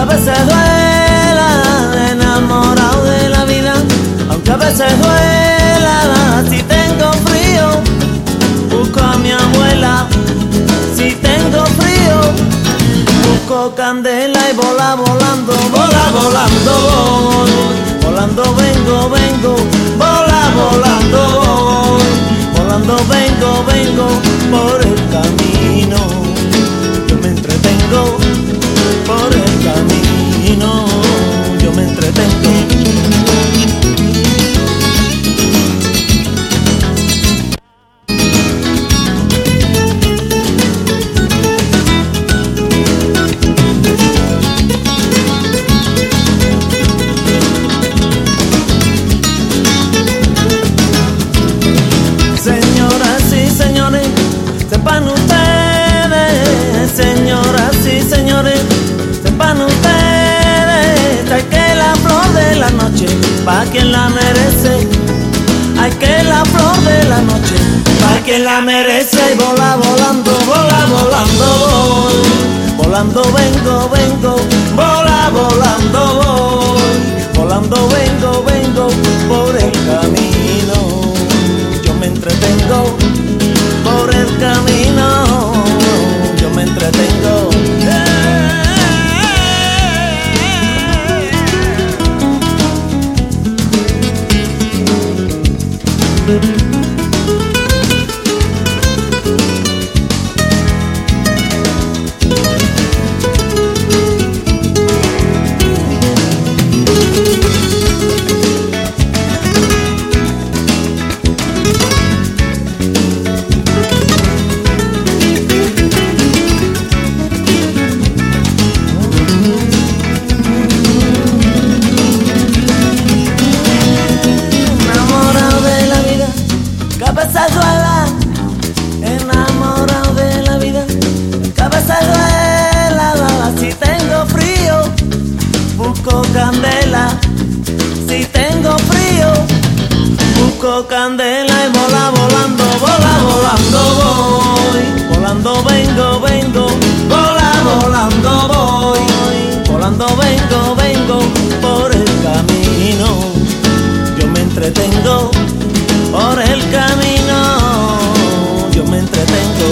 veces duela, enamorado de la vida, aunque a veces duela. Si tengo frío, busco a mi abuela. Si tengo frío, busco candela y vola volando, vola volando voy. Volando vengo, vengo, vola volando voy. Volando vengo, vengo por el camino. Yo me entretengo por el camino. Yo me entretengo. Sepan ustedes, señoras y señores, sepan ustedes, hay que la flor de la noche, pa' quien la merece. Hay que la flor de la noche, pa' quien la merece. Y vola volando, vola volando voy. Volando vengo, vengo, vola volando voy. Volando vengo, vengo por el camino. Yo me entretengo por el camino, yo me entretengo. Enamorado de la vida, cabeza duela. Si tengo frío, busco candela. Si tengo frío, busco candela y vola volando, vola volando voy. Volando vengo, vengo, vola volando voy. Volando vengo, vengo por el camino. Yo me entretengo por el camino, yo me entretengo,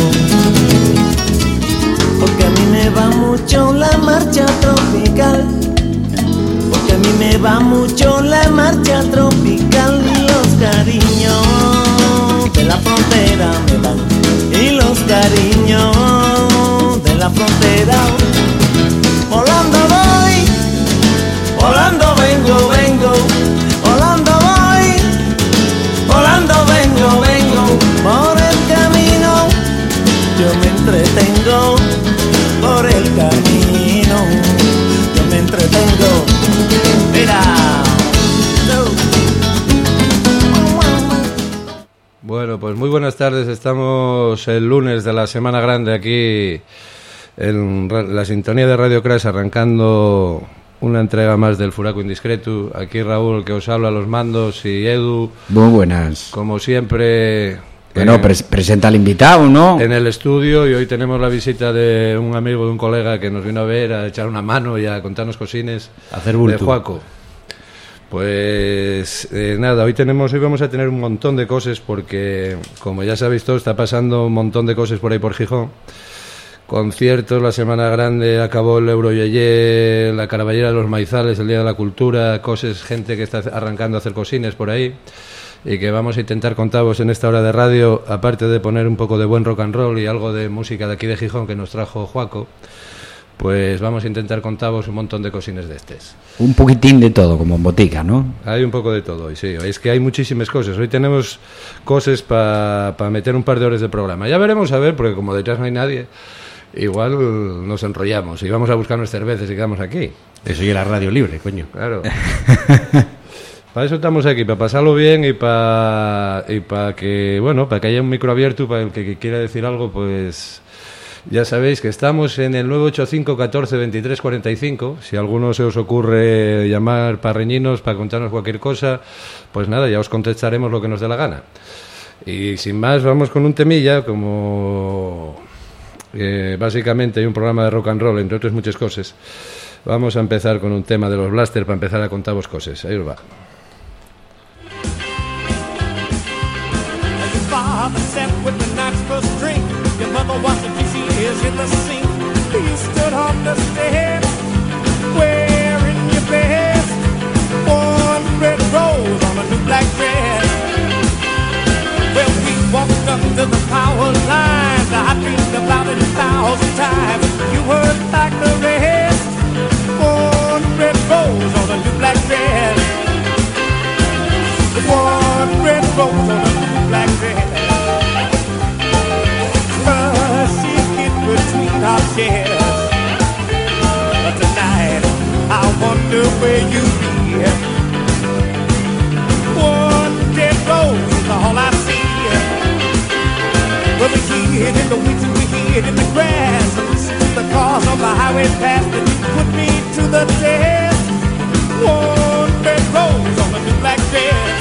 porque a mí me va mucho la marcha tropical, porque a mí me va mucho la marcha tropical. Los cariños de la frontera me van, y los cariños de la frontera. Volando voy, volando vengo, vengo, volando voy. Volando vengo, vengo por el camino. Yo me entretengo por el camino. Yo me entretengo. Mira. Bueno, pues muy buenas tardes. Estamos el lunes de la Semana Grande aquí en la sintonía de Radio Crash, arrancando una entrega más del Furaco Indiscreto. Aquí Raúl, que os habla a los mandos, y Edu. Muy buenas. Como siempre. Bueno, presenta al invitado, ¿no? En el estudio, y hoy tenemos la visita de un amigo, de un colega que nos vino a ver, a echar una mano y a contarnos cosines. Hacer bulto. De Juaco. Pues nada, hoy vamos a tener un montón de cosas, porque como ya sabéis todos, está pasando un montón de cosas por ahí por Gijón. Conciertos, la Semana Grande, acabó el Euroyeye, la Caraballera de los Maizales, el Día de la Cultura, cosas, gente que está arrancando a hacer cosines por ahí, y que vamos a intentar contaros en esta hora de radio, aparte de poner un poco de buen rock and roll y algo de música de aquí de Gijón que nos trajo Juaco, pues vamos a intentar contaros un montón de cosines de estos. Un poquitín de todo, como en botica, ¿no? Hay un poco de todo hoy, sí. Es que hay muchísimas cosas. Hoy tenemos cosas para meter un par de horas de programa. Ya veremos, a ver, porque como detrás no hay nadie, igual nos enrollamos y vamos a buscarnos cervezas y quedamos aquí. Eso ya era radio libre, coño. Claro. Para eso estamos aquí, para pasarlo bien y para que, bueno, para que haya un micro abierto, para el que quiera decir algo, pues ya sabéis que estamos en el 985 14 23 45. Si a alguno se os ocurre llamar parreñinos para contarnos cualquier cosa, pues nada, ya os contestaremos lo que nos dé la gana. Y sin más, vamos con un temilla, como básicamente hay un programa de rock and roll, entre otras muchas cosas. Vamos a empezar con un tema de los Blaster para empezar a contaros cosas. Ahí os va. Walked up to the power line. I dreamed about it 1,000 times. You were like the rest. One red rose on a new black dress. One red rose on a new black dress. Crushing it between our chests. But tonight, I wonder where you be. One dead rose is all I see. Well, we hid in the weeds and we hid in the grass. And listen to the cars on the highway pass that you put me to the test. One red rose on a new black dress.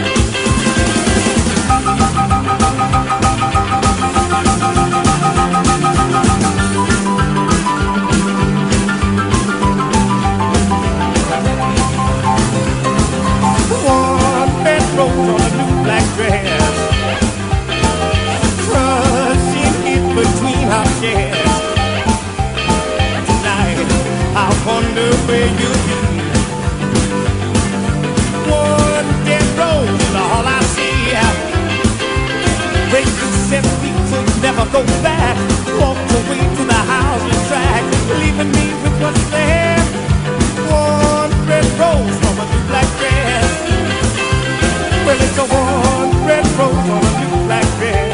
One red rose on a new black dress. Between our chairs. Tonight, I wonder where you'll be. One dead rose is all I see. When you said we could never go back, walked away to the housing track, leaving me with what's there. One red rose from a new black dress. Well, it's a one red rose on a new black dress.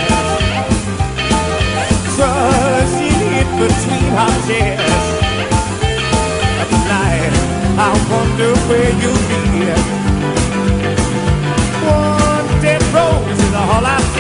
Crushing it between our chests. Tonight, I wonder where you'll be. One dead rose is all I see.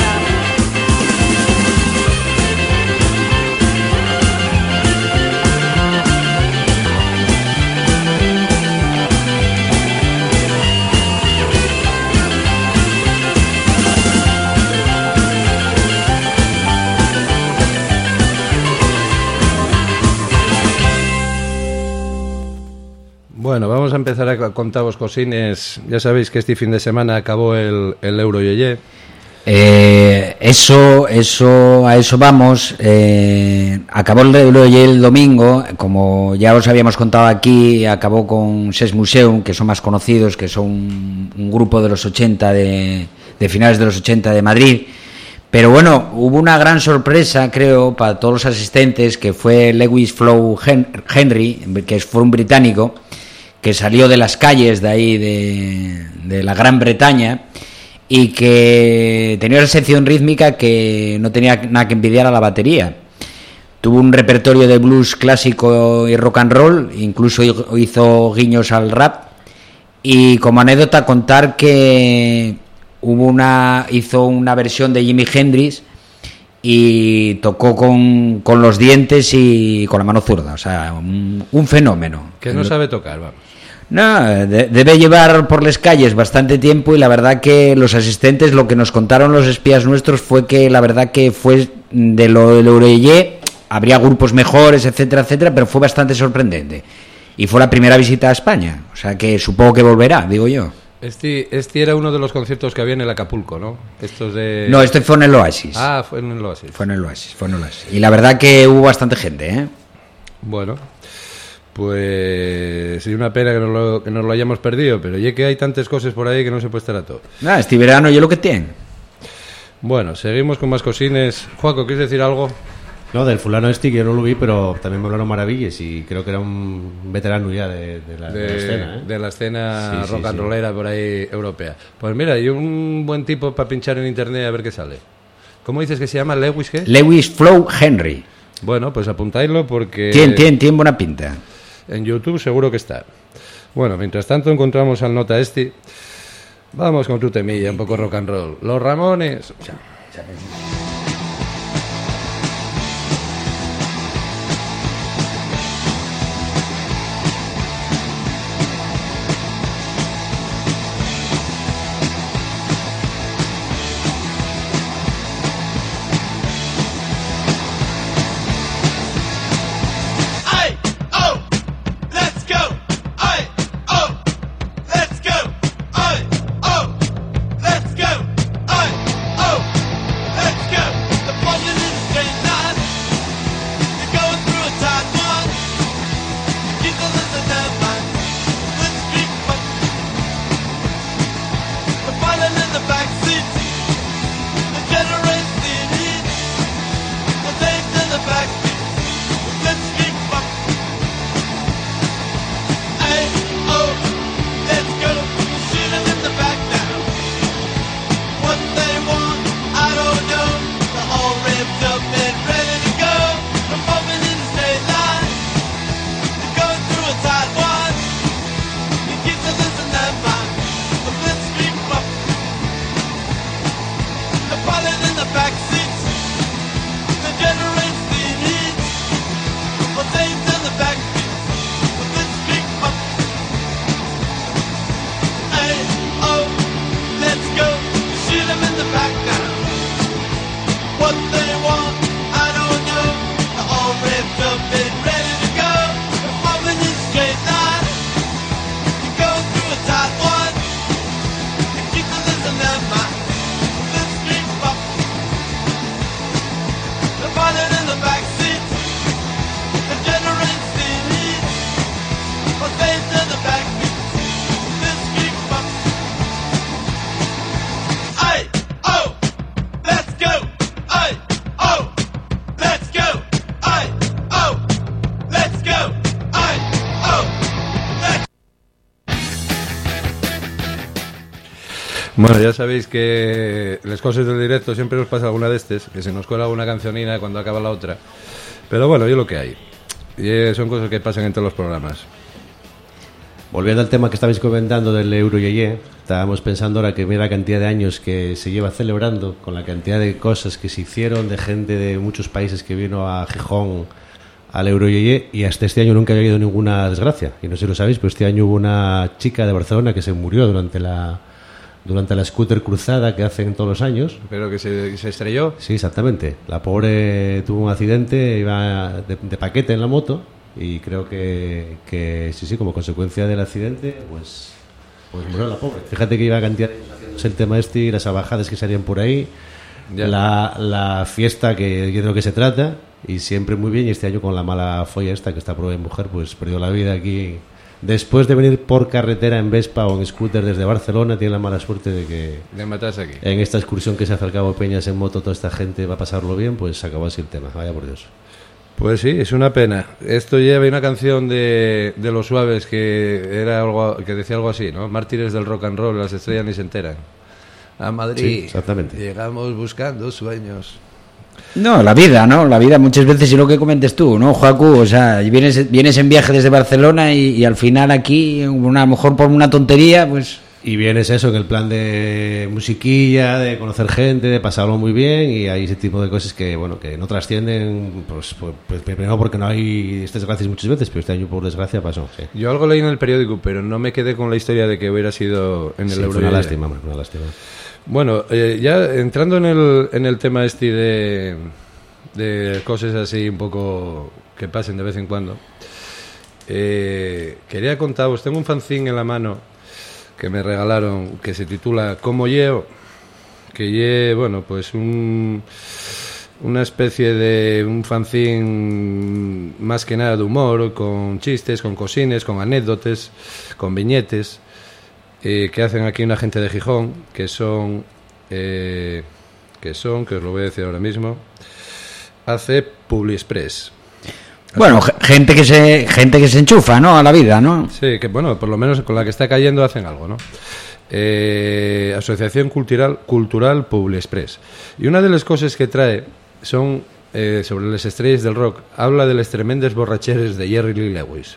Bueno, vamos a empezar a contaros cosines. Ya sabéis que este fin de semana acabó el Euro Yeye. A eso vamos. Acabó el Euro Yeye el domingo, como ya os habíamos contado aquí, acabó con Ses Museum, que son más conocidos, que son un grupo de los 80 de finales de los 80 de Madrid. Pero bueno, hubo una gran sorpresa, creo, para todos los asistentes, que fue Lewis Flow Henry, que fue un británico que salió de las calles de ahí de la Gran Bretaña y que tenía una sección rítmica que no tenía nada que envidiar a la batería. Tuvo un repertorio de blues clásico y rock and roll, incluso hizo guiños al rap. Y como anécdota contar que hizo una versión de Jimi Hendrix y tocó con los dientes y con la mano zurda, o sea, un fenómeno. Que no sabe tocar, vamos. No, debe llevar por las calles bastante tiempo y la verdad que los asistentes, lo que nos contaron los espías nuestros fue que la verdad que fue de lo del Eureyé, habría grupos mejores, etcétera, etcétera, pero fue bastante sorprendente. Y fue la primera visita a España, o sea que supongo que volverá, digo yo. Este era uno de los conciertos que había en el Acapulco, ¿no? No, este fue en el Oasis. Ah, fue en el Oasis. Fue en el Oasis. Y la verdad que hubo bastante gente, ¿eh? Bueno, pues es una pena que nos lo hayamos perdido, pero ya que hay tantas cosas por ahí que no se puede estar a todo. Este verano yo lo que tiene. Bueno, seguimos con más cosines. Juaco, ¿quieres decir algo? No, del fulano que yo no lo vi, pero también me hablaron maravillas y creo que era un veterano ya de la escena, ¿eh? De la escena rock and rollera por ahí europea. Pues mira, y un buen tipo para pinchar en internet a ver qué sale. ¿Cómo dices que se llama? ¿Lewis qué? Lewis Flow Henry. Bueno, pues apuntáislo porque... Tiene buena pinta. En YouTube seguro que está. Bueno, mientras tanto encontramos al nota este. Vamos con tu temilla, un poco rock and roll. Los Ramones. Bueno, ya sabéis que las cosas del directo siempre nos pasa alguna de estas, que se nos cuela alguna cancionina cuando acaba la otra. Pero bueno, yo lo que hay. Y son cosas que pasan en todos los programas. Volviendo al tema que estabais comentando del Euro Yeye, estábamos pensando ahora que mira la cantidad de años que se lleva celebrando, con la cantidad de cosas que se hicieron, de gente de muchos países que vino a Gijón al Euro Yeye, y hasta este año nunca había habido ninguna desgracia. Y no sé si lo sabéis, pero este año hubo una chica de Barcelona que se murió durante la scooter cruzada que hacen todos los años. ¿Pero que se estrelló? Sí, exactamente. La pobre tuvo un accidente, iba de paquete en la moto, y creo que sí, como consecuencia del accidente, pues murió la pobre. Fíjate que iba a cantidad de años haciéndose el tema y las abajadas que salían por ahí, la fiesta que yo creo que se trata, y siempre muy bien. Y este año con la mala folla esta que está por mujer, pues perdió la vida aquí. Después de venir por carretera en Vespa o en scooter desde Barcelona, tiene la mala suerte de matarse aquí. En esta excursión que se hace al Cabo Peñas en moto, toda esta gente va a pasarlo bien, pues se acabó así el tema. Vaya por Dios. Pues sí, es una pena. Esto lleva una canción de Los Suaves que era algo que decía algo así, ¿no? Mártires del rock and roll, las estrellas ni se enteran. A Madrid. Sí, exactamente. Llegamos buscando sueños. No, la vida, ¿no? La vida muchas veces, y lo que comentes tú, ¿no, Joacu? O sea, vienes en viaje desde Barcelona y al final aquí, a lo mejor por una tontería, pues... Y vienes eso, en el plan de musiquilla, de conocer gente, de pasarlo muy bien, y hay ese tipo de cosas que, bueno, que no trascienden, pues primero porque no hay estas desgracias muchas veces, pero este año por desgracia pasó, sí. Yo algo leí en el periódico, pero no me quedé con la historia de que hubiera sido en el Euro. Fue una lástima. Bueno, ya entrando en el tema este de cosas así un poco que pasen de vez en cuando, quería contaros, tengo un fanzine en la mano que me regalaron que se titula Como Yeo, que bueno, pues una especie de un fanzine más que nada de humor, con chistes, con cosines, con anécdotas, con viñetes, que hacen aquí una gente de Gijón, que os lo voy a decir ahora mismo, hace Publiexpress. Bueno, gente que se enchufa, ¿no? A la vida, ¿no? Sí, que bueno, por lo menos con la que está cayendo hacen algo, ¿no? Asociación Cultural Publiexpress. Y una de las cosas que trae son sobre las estrellas del rock. Habla de las tremendas borracheres de Jerry Lee Lewis.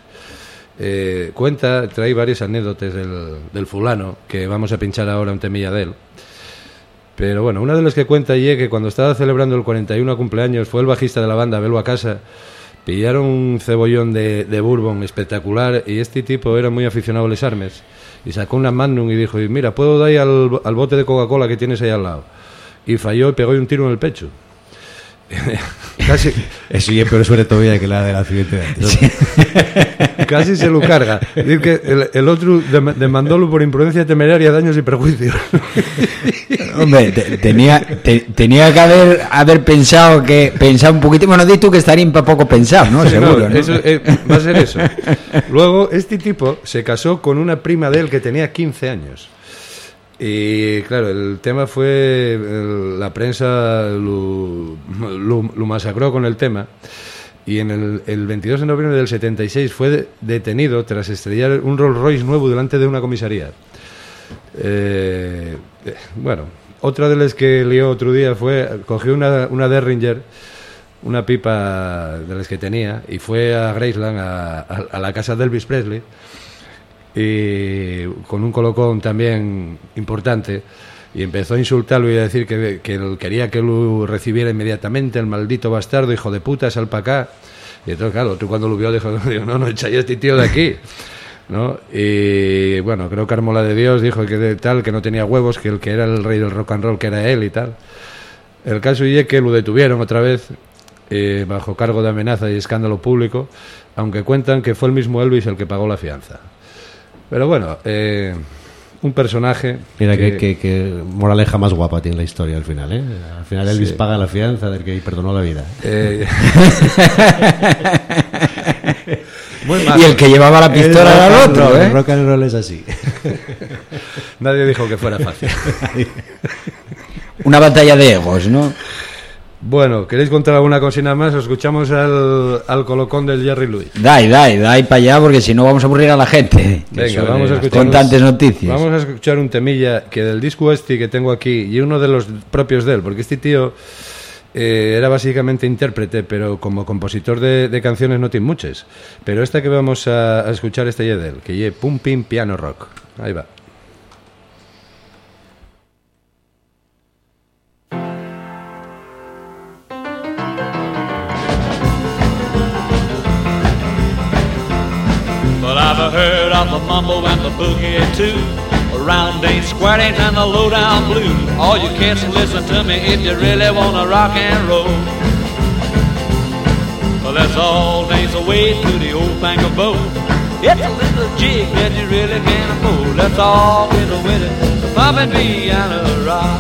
Trae varias anécdotas del fulano, que vamos a pinchar ahora un temilla de él. Pero bueno, una de las que cuenta allí es que cuando estaba celebrando el 41 cumpleaños fue el bajista de la banda, Belo a casa, pillaron un cebollón de bourbon espectacular, y este tipo era muy aficionado a las armas, y sacó una Magnum y dijo, mira, puedo dar al bote de Coca-Cola que tienes ahí al lado. Y falló y pegó un tiro en el pecho. Casi. Eso ya es peor suerte todavía que la del accidente de antes. Sí. Casi se lo carga. Dice que el otro demandólo por imprudencia temeraria, daños y perjuicios. Hombre, tenía que haber pensado un poquito. Bueno, di tú que estaría un poco pensado, ¿no? Sí, seguro, ¿no? Eso, va a ser eso. Luego, este tipo se casó con una prima de él que tenía 15 años. Y claro, el tema fue la prensa lo masacró con el tema, y en el 22 de noviembre del 76 fue detenido tras estrellar un Rolls Royce nuevo delante de una comisaría. Bueno, otra de las que lió otro día cogió una Derringer, una pipa de las que tenía, y fue a Graceland, a la casa de Elvis Presley, y con un colocón también importante, y empezó a insultarlo y a decir que él quería que lo recibiera inmediatamente, el maldito bastardo, hijo de puta, sal para acá. Y entonces, claro, tú cuando lo vio dijo, no, echa ya este tío de aquí, ¿no? Y bueno, creo que armó la de Dios, dijo que no tenía huevos, que el que era el rey del rock and roll que era él y tal. El caso es que lo detuvieron otra vez, bajo cargo de amenaza y escándalo público, aunque cuentan que fue el mismo Elvis el que pagó la fianza. Pero bueno, un personaje... Mira que moraleja más guapa tiene la historia al final, ¿eh? Al final Elvis paga la fianza del que perdonó la vida. Muy mal. Y el que llevaba la pistola era el otro, ¿eh? El rock and roll es así. Nadie dijo que fuera fácil. Una batalla de egos, ¿no? Bueno, ¿queréis contar alguna cosina más? ¿O escuchamos al colocón del Jerry Lewis? Dai para allá, porque si no vamos a aburrir a la gente. Venga, vamos a escuchar con tantas noticias. Vamos a escuchar un temilla que del disco este que tengo aquí, y uno de los propios de él, porque este tío era básicamente intérprete, pero como compositor de canciones no tiene muchas. Pero esta que vamos a escuchar, esta ya de él, que lleve Pumping Piano Rock. Ahí va. But I've heard of the mumble and the boogie too, around ain't square ain't and the low down blues. All you cats listen to me if you really wanna rock and roll. Well, let's all dance away to the old Banker Boat. It's a little jig that you really can't afford. Let's all get with it, the pumping piano rock.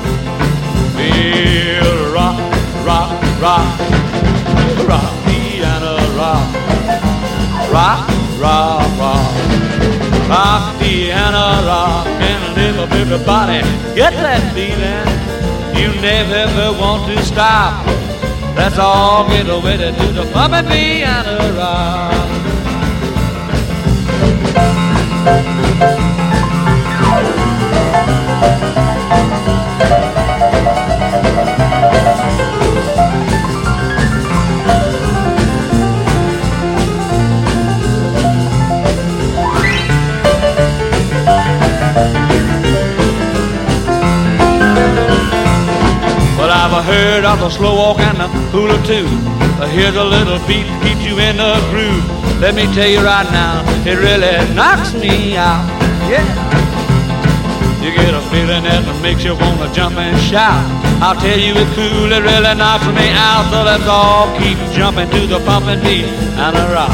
Feel rock, rock, rock, rock, piano rock, rock, rock, rock, rock, piano rock, and everybody get that feeling. You never ever want to stop. Let's all get with it to the pumping piano rock. Well, I've heard of the slow walk and the hula too. Here's a little beat to keep you in the groove. Let me tell you right now, it really knocks me out. Yeah. You get a feeling that makes you wanna jump and shout. I'll tell you it's cool, it really knocks me out. So let's all keep jumping to the pumping beat and a rock.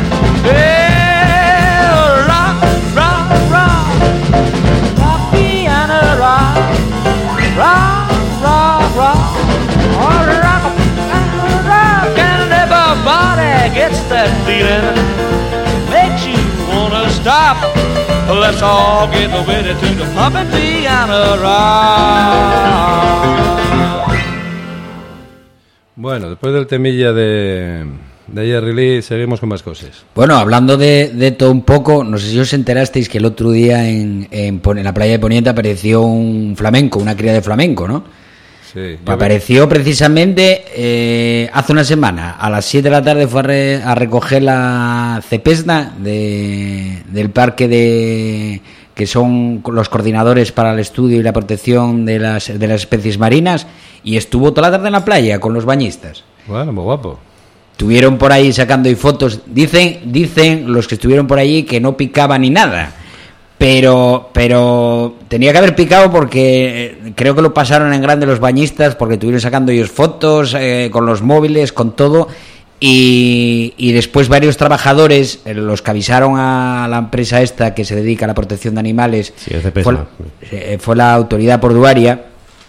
Hey, rock, rock, rock, rock, piano rock, rock, rock, rock, oh, rock, rock, and everybody gets that feeling, makes you wanna stop. Let's all get with it to the pumping piano rock. Bueno, después del temilla de Jerry Lee, seguimos con más cosas. Bueno, hablando de todo un poco, no sé si os enterasteis que el otro día en la playa de Poniente apareció un flamenco, una cría de flamenco, ¿no? Sí. Apareció precisamente hace una semana. A las 7 de la tarde fue a recoger la cepesna del parque que son los coordinadores para el estudio y la protección de las especies marinas, y estuvo toda la tarde en la playa con los bañistas. Bueno, muy guapo. Estuvieron por ahí sacando fotos. Dicen los que estuvieron por allí que no picaba ni nada. Pero tenía que haber picado, porque creo que lo pasaron en grande los bañistas, porque estuvieron sacando ellos fotos con los móviles, con todo, y después varios trabajadores, los que avisaron a la empresa esta que se dedica a la protección de animales, sí, fue la autoridad portuaria,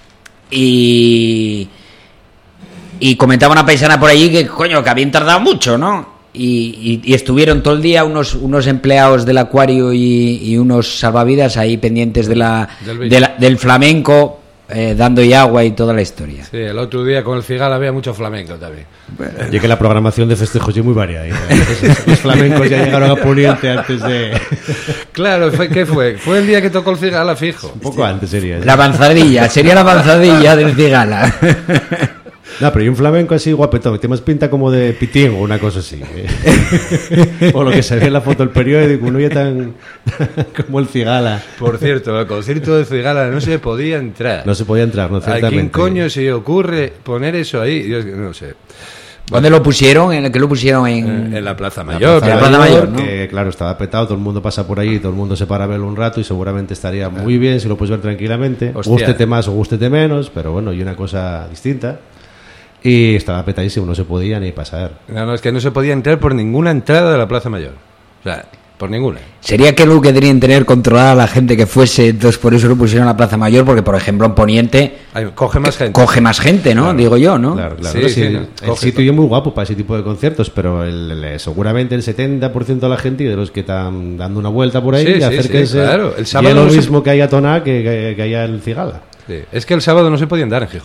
y comentaba una paisana por allí que que habían tardado mucho, ¿no? Y estuvieron todo el día unos empleados del acuario y unos salvavidas ahí pendientes del flamenco, dando agua y toda la historia. Sí, el otro día con el Cigala había mucho flamenco también. Y que la programación de festejos es muy variada. Los flamencos ya llegaron a Poniente antes de... Claro, ¿qué fue? Fue el día que tocó el Cigala, fijo. Un poco antes sería. La avanzadilla, sería la avanzadilla del Cigala. No, pero hay un flamenco así guapetón, tiene más pinta como de pitín o una cosa así. O lo que se ve en la foto del periódico, no ya tan como el Cigala. Por cierto, al concierto del Cigala no se podía entrar. No se podía entrar, no, ciertamente. ¿A quién coño se le ocurre poner eso ahí? Yo no sé. ¿Dónde lo pusieron? ¿En qué lo pusieron? En la Plaza Mayor. La Plaza Mayor, ¿no? Que claro, estaba petado, todo el mundo pasa por allí, todo el mundo se para a verlo un rato y seguramente estaría muy bien si lo puedes ver tranquilamente. Hostia. Gústete más o gústete menos, pero bueno, y una cosa distinta. Y estaba petadísimo, no se podía ni pasar. No, es que no se podía entrar por ninguna entrada de la Plaza Mayor. O sea, por ninguna. Sería que lo que querían tener controlada a la gente que fuese, entonces por eso lo pusieron a la Plaza Mayor, porque por ejemplo en Poniente coge más gente. Coge más gente, ¿no? Claro. Digo yo, ¿no? Claro. Sí, El sitio es muy guapo para ese tipo de conciertos, pero seguramente el 70% de la gente y de los que están dando una vuelta por ahí, acérquense. Claro. El y sábado es lo mismo que haya Toná que haya el Cigala. Sí. Es que el sábado no se podía andar en Gijón.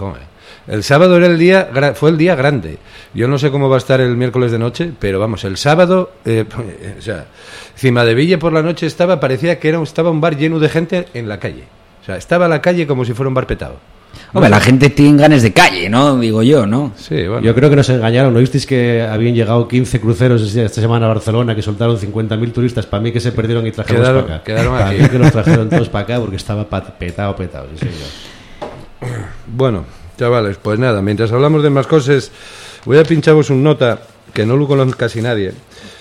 El sábado fue el día grande. Yo no sé cómo va a estar el miércoles de noche, pero vamos, el sábado, o sea, encima de Ville por la noche parecía que estaba un bar lleno de gente en la calle. O sea, estaba la calle como si fuera un bar petado. Hombre, la gente tiene ganas de calle, ¿no? Digo yo, ¿no? Sí, bueno. Yo creo que nos engañaron. ¿No visteis que habían llegado 15 cruceros esta semana a Barcelona, que soltaron 50.000 turistas? Para mí que se perdieron y trajeron para acá. Quedaron aquí. Para mí que los trajeron todos para acá porque estaba petado. Sí, señor. Bueno, chavales, pues nada, mientras hablamos de más cosas, voy a pincharos un nota que no lo conoce casi nadie,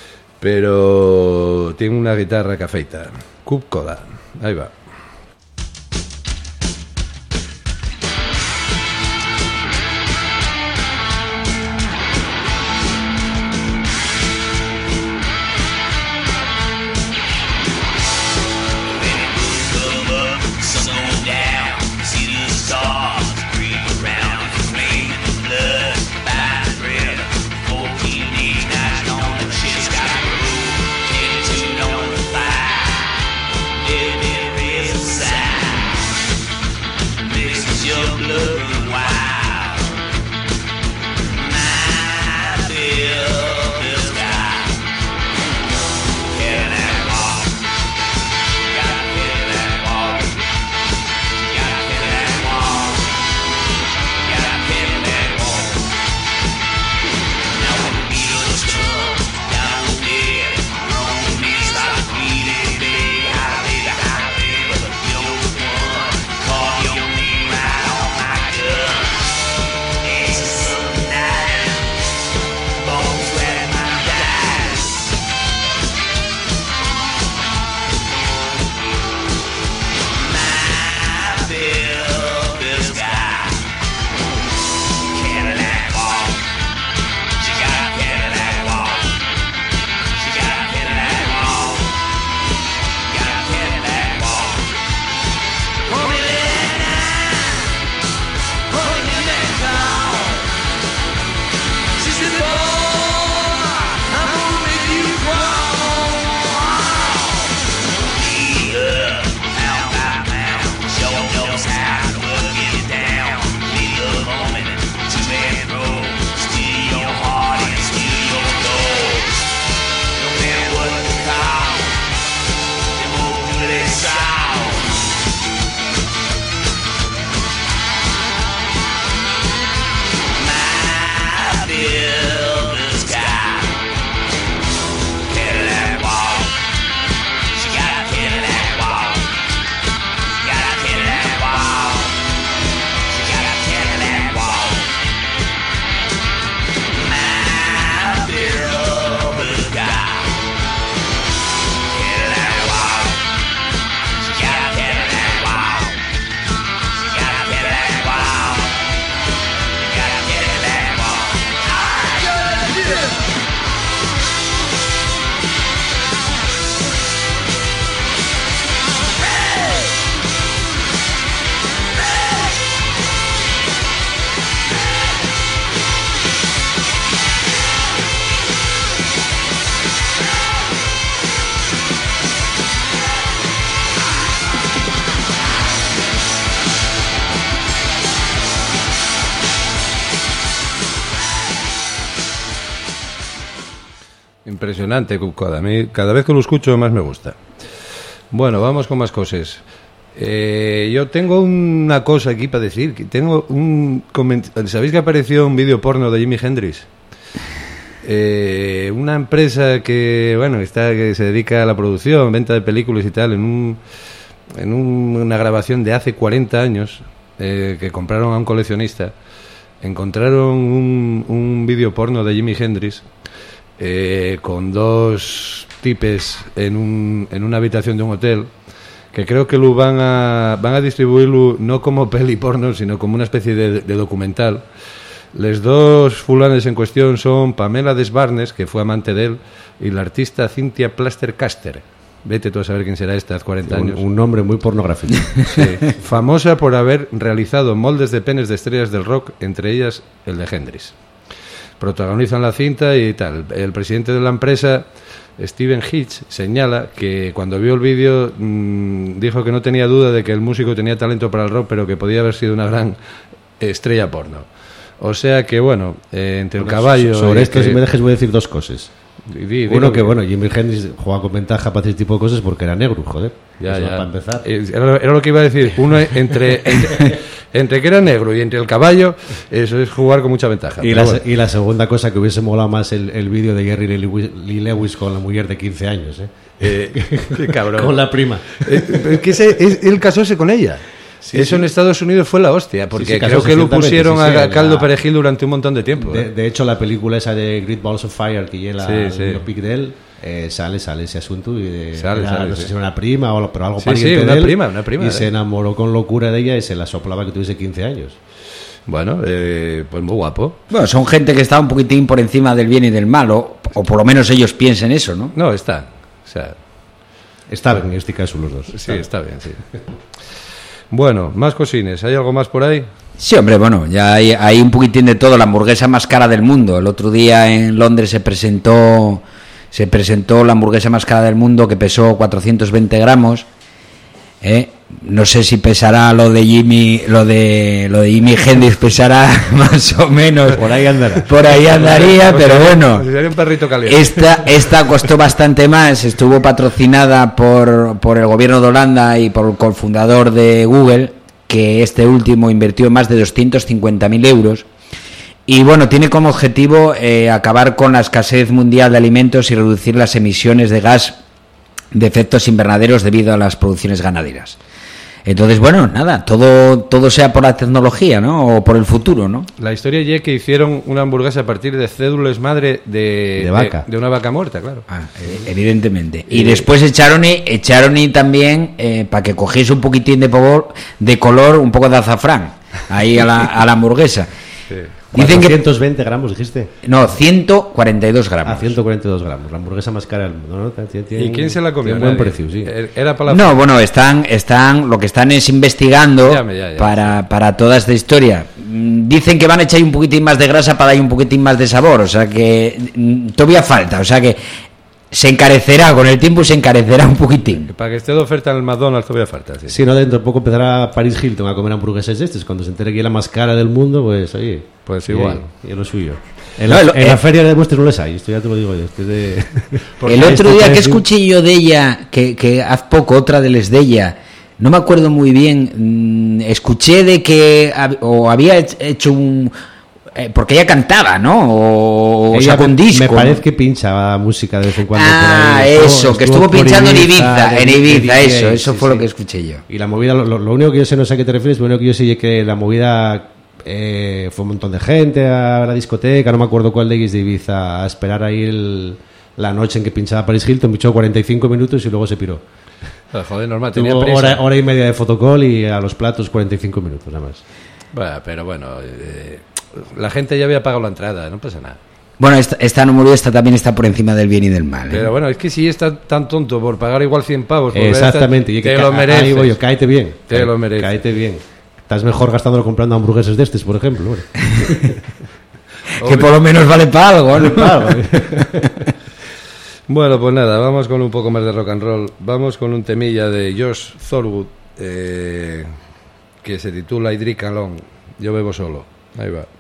pero tiene una guitarra que afeita. Cub Koda. Ahí va. Impresionante, Cub Koda. A mí, cada vez que lo escucho, más me gusta. Bueno, vamos con más cosas. Yo tengo una cosa aquí para decir. Tengo ¿Sabéis que apareció un vídeo porno de Jimi Hendrix? Una empresa que se dedica a la producción, venta de películas y tal, en una grabación de hace 40 años que compraron a un coleccionista. Encontraron un vídeo porno de Jimi Hendrix con dos tipes en una habitación de un hotel, que creo que lo van a distribuirlo no como peli porno, sino como una especie de documental. Les dos fulanes en cuestión son Pamela Desbarnes, que fue amante de él, y la artista Cynthia Plaster-Caster. Vete tú a saber quién será esta hace 40 años. Un nombre muy pornográfico. Sí. Famosa por haber realizado moldes de penes de estrellas del rock, entre ellas el de Hendrix. Protagonizan la cinta y tal. El presidente de la empresa, Steven Hitch, señala que cuando vio el vídeo dijo que no tenía duda de que el músico tenía talento para el rock, pero que podía haber sido una gran estrella porno. O sea que, bueno, entre el caballo... Sobre esto, si me dejes, voy a decir dos cosas. Uno, que bueno, Jimi Hendrix jugaba con ventaja para ese tipo de cosas porque era negro, joder. Ya. Para empezar. Era lo que iba a decir. Uno, entre que era negro y entre el caballo, eso es jugar con mucha ventaja. Y la segunda cosa, que hubiese molado más el vídeo de Jerry Lee Lewis con la mujer de 15 años, cabrón. Con la prima. Es que él casóse con ella. Sí, eso en Estados Unidos fue la hostia, porque creo que lo pusieron a caldo perejil durante un montón de tiempo. De hecho, la película esa de Great Balls of Fire, que lleva el pic de él, sale ese asunto y sale, no sé si era una prima o pero algo pariente de él, una prima y se enamoró con locura de ella y se la soplaba que tuviese 15 años. Bueno, pues muy guapo. Bueno, son gente que está un poquitín por encima del bien y del mal, o por lo menos ellos piensen eso, ¿no? No, está. O sea, está bien, en este caso los dos. Sí, está bien, sí. Bueno, más cosines. ¿Hay algo más por ahí? Sí, hombre, bueno, ya hay un poquitín de todo. La hamburguesa más cara del mundo. El otro día en Londres se presentó la hamburguesa más cara del mundo, que pesó 420 gramos. No sé si pesará lo de Jimi Hendrix, pesará más o menos. Por ahí andará. Por ahí andaría, pero bueno. Sería un perrito caliente. Esta costó bastante más. Estuvo patrocinada por el gobierno de Holanda y por el cofundador de Google, que este último invirtió más de 250.000 euros. Y bueno, tiene como objetivo acabar con la escasez mundial de alimentos y reducir las emisiones de gas de efectos invernaderos debido a las producciones ganaderas. Entonces, bueno, nada, todo sea por la tecnología, ¿no? O por el futuro, ¿no? La historia es que hicieron una hamburguesa a partir de cédulas madre de vaca. De una vaca muerta, claro. Evidentemente. Y después echaron también, para que cogiese un poquitín de color, un poco de azafrán, ahí a la hamburguesa. Sí. Dicen 420 gramos, dijiste. No, 142 gramos. 142 gramos, la hamburguesa más cara del mundo, ¿no? ¿Y quién se la comió? Tiene buen precio, sí. Era para No, bueno, lo que están es investigando para toda esta historia. Dicen que van a echar un poquitín más de grasa para dar un poquitín más de sabor, o sea que todavía falta, o sea que se encarecerá, con el tiempo se encarecerá un poquitín. Para que esté de oferta en el McDonald's todavía falta. Sí, sí, no, dentro de poco empezará Paris Hilton a comer hamburguesas de estos. Cuando se entere que es la más cara del mundo, pues oye, pues igual. Y lo suyo. En la feria de muestras no les hay, esto ya te lo digo yo. El otro día que escuché yo de ella, que hace poco, otra de ella, no me acuerdo muy bien, escuché de que había hecho un... porque ella cantaba, ¿no? O sacó un disco. Me parece que pinchaba música de vez en cuando. Ah, por ahí. Eso, que estuvo pinchando en Ibiza, eso fue lo que escuché yo. Y la movida, lo único que yo sé, no sé a qué te refieres, lo único que yo sé es que la movida fue un montón de gente a la discoteca, no me acuerdo cuál de ellos, de Ibiza, a esperar ahí la noche en que pinchaba Paris Hilton, pinchó 45 minutos y luego se piró. Joder, normal, tenía prisa. Hora y media de fotocall y a los platos 45 minutos nada más. Bueno, pero bueno... la gente ya había pagado la entrada, no pasa nada. Bueno, esta humorista también está por encima del bien y del mal. Pero bueno, es que si está tan tonto por pagar igual 100 pavos... Exactamente. Te lo mereces. Ahí voy yo, cáete bien. Te lo mereces. Cáete bien. Estás mejor gastándolo comprando hamburguesas de estos, por ejemplo. Que por lo menos vale para algo, ¿no? Bueno, pues nada, vamos con un poco más de rock and roll. Vamos con un temilla de Josh Thorwood, que se titula I Drink Alone. Yo bebo solo. Ahí va.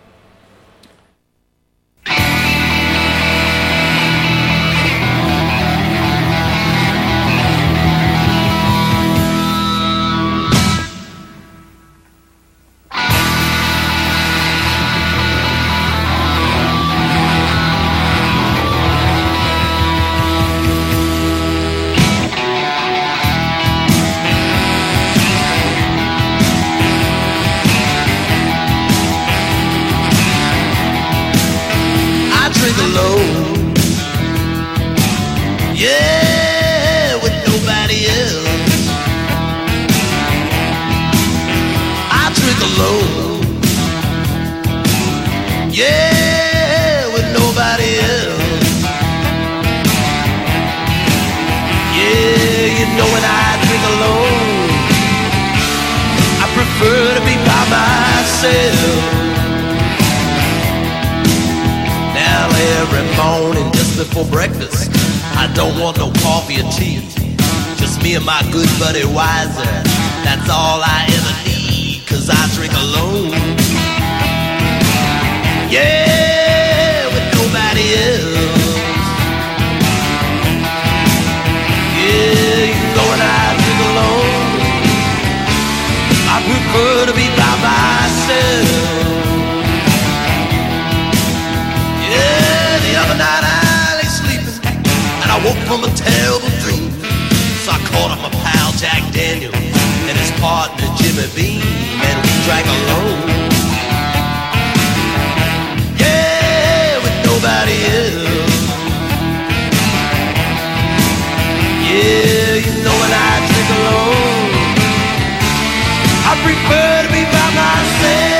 For breakfast, I don't want no coffee or tea. Just me and my good buddy Wiser. That's all I ever need. 'Cause 'cause I drink alone. Yeah, with nobody else. Yeah, you know when I drink alone, I prefer to be by myself. Yeah, the other night I lay sleeping and I woke from a terrible dream. So I called up my pal Jack Daniels and his partner Jimmy Beam, and we drank alone. Yeah, with nobody else. Yeah, you know when I drink alone, I prefer to be by myself.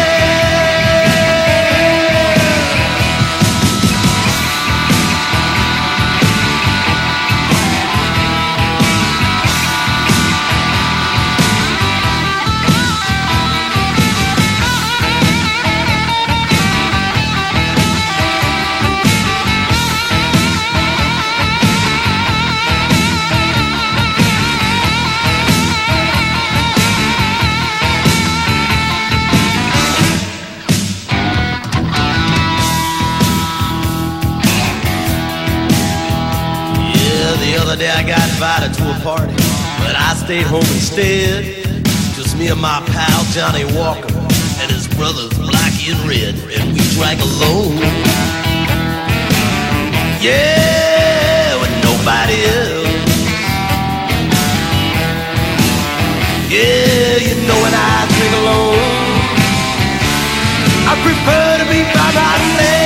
The other day I got invited to a party, but I stayed home instead. Just me and my pal Johnny Walker and his brothers Blackie and Red, and we drank alone. Yeah, with nobody else. Yeah, you know when I drink alone, I prefer to be by myself.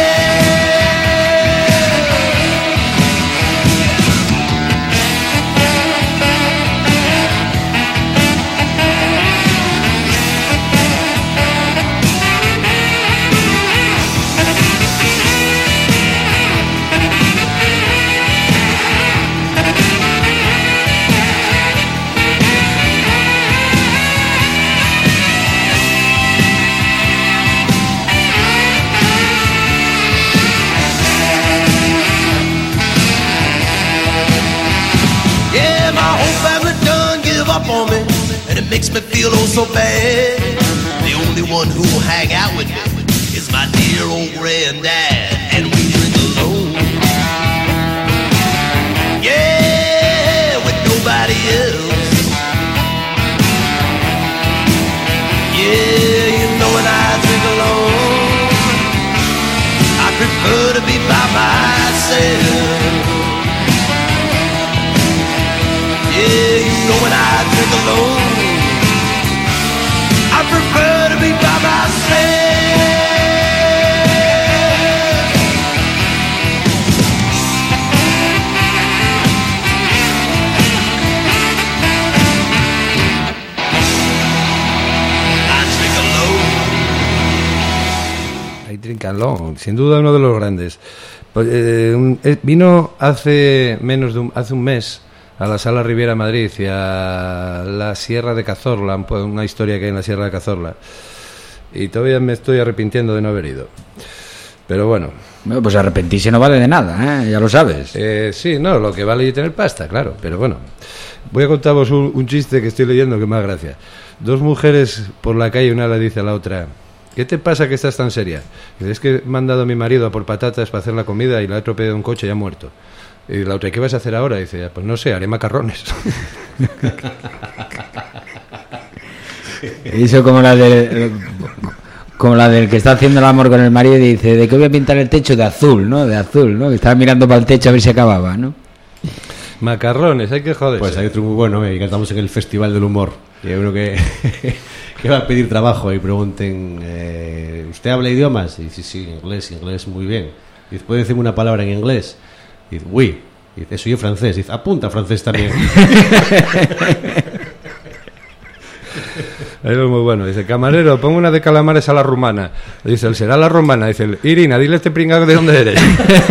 Up on me, and it makes me feel oh so bad. The only one who'll hang out with me is my dear old granddad, and we drink alone. Yeah, with nobody else. Yeah, you know when I drink alone, I prefer to be by myself. Yeah, you know when I drink alone, I prefer to be by myself. I drink alone. I drink alone, sin duda uno de los grandes. Vino hace un mes a la Sala Riviera Madrid y a la Sierra de Cazorla, una historia que hay en la Sierra de Cazorla, y todavía me estoy arrepintiendo de no haber ido, pero bueno, pues arrepentirse no vale de nada, ya lo sabes. Sí, no, lo que vale es tener pasta, claro, pero bueno, voy a contaros un chiste que estoy leyendo que me da gracia. Dos mujeres por la calle, una le dice a la otra: ¿qué te pasa que estás tan seria? Dice: es que me han dado a mi marido a por patatas para hacer la comida y le ha atropellado un coche y ha muerto. Y la otra: ¿qué vas a hacer ahora? Dice: pues no sé, haré macarrones. Eso como la del que está haciendo el amor con el marido y dice: ¿de qué voy a pintar el techo? De azul, ¿no? De azul, ¿no? Que estaba mirando para el techo a ver si acababa, ¿no? Macarrones, hay que joder. Pues hay otro muy bueno, y que estamos en el Festival del Humor. Y hay uno que va a pedir trabajo y pregunten: ¿usted habla idiomas? Y dice: sí, inglés muy bien. Y dice: ¿puede decirme una palabra en inglés? Y dice: oui. Y dice: soy yo francés. Y dice: apunta francés también. Es muy bueno. Dice: camarero, pongo una de calamares a la rumana. Dice: él será la romana. Dice: Irina, dile a este pringado de dónde eres.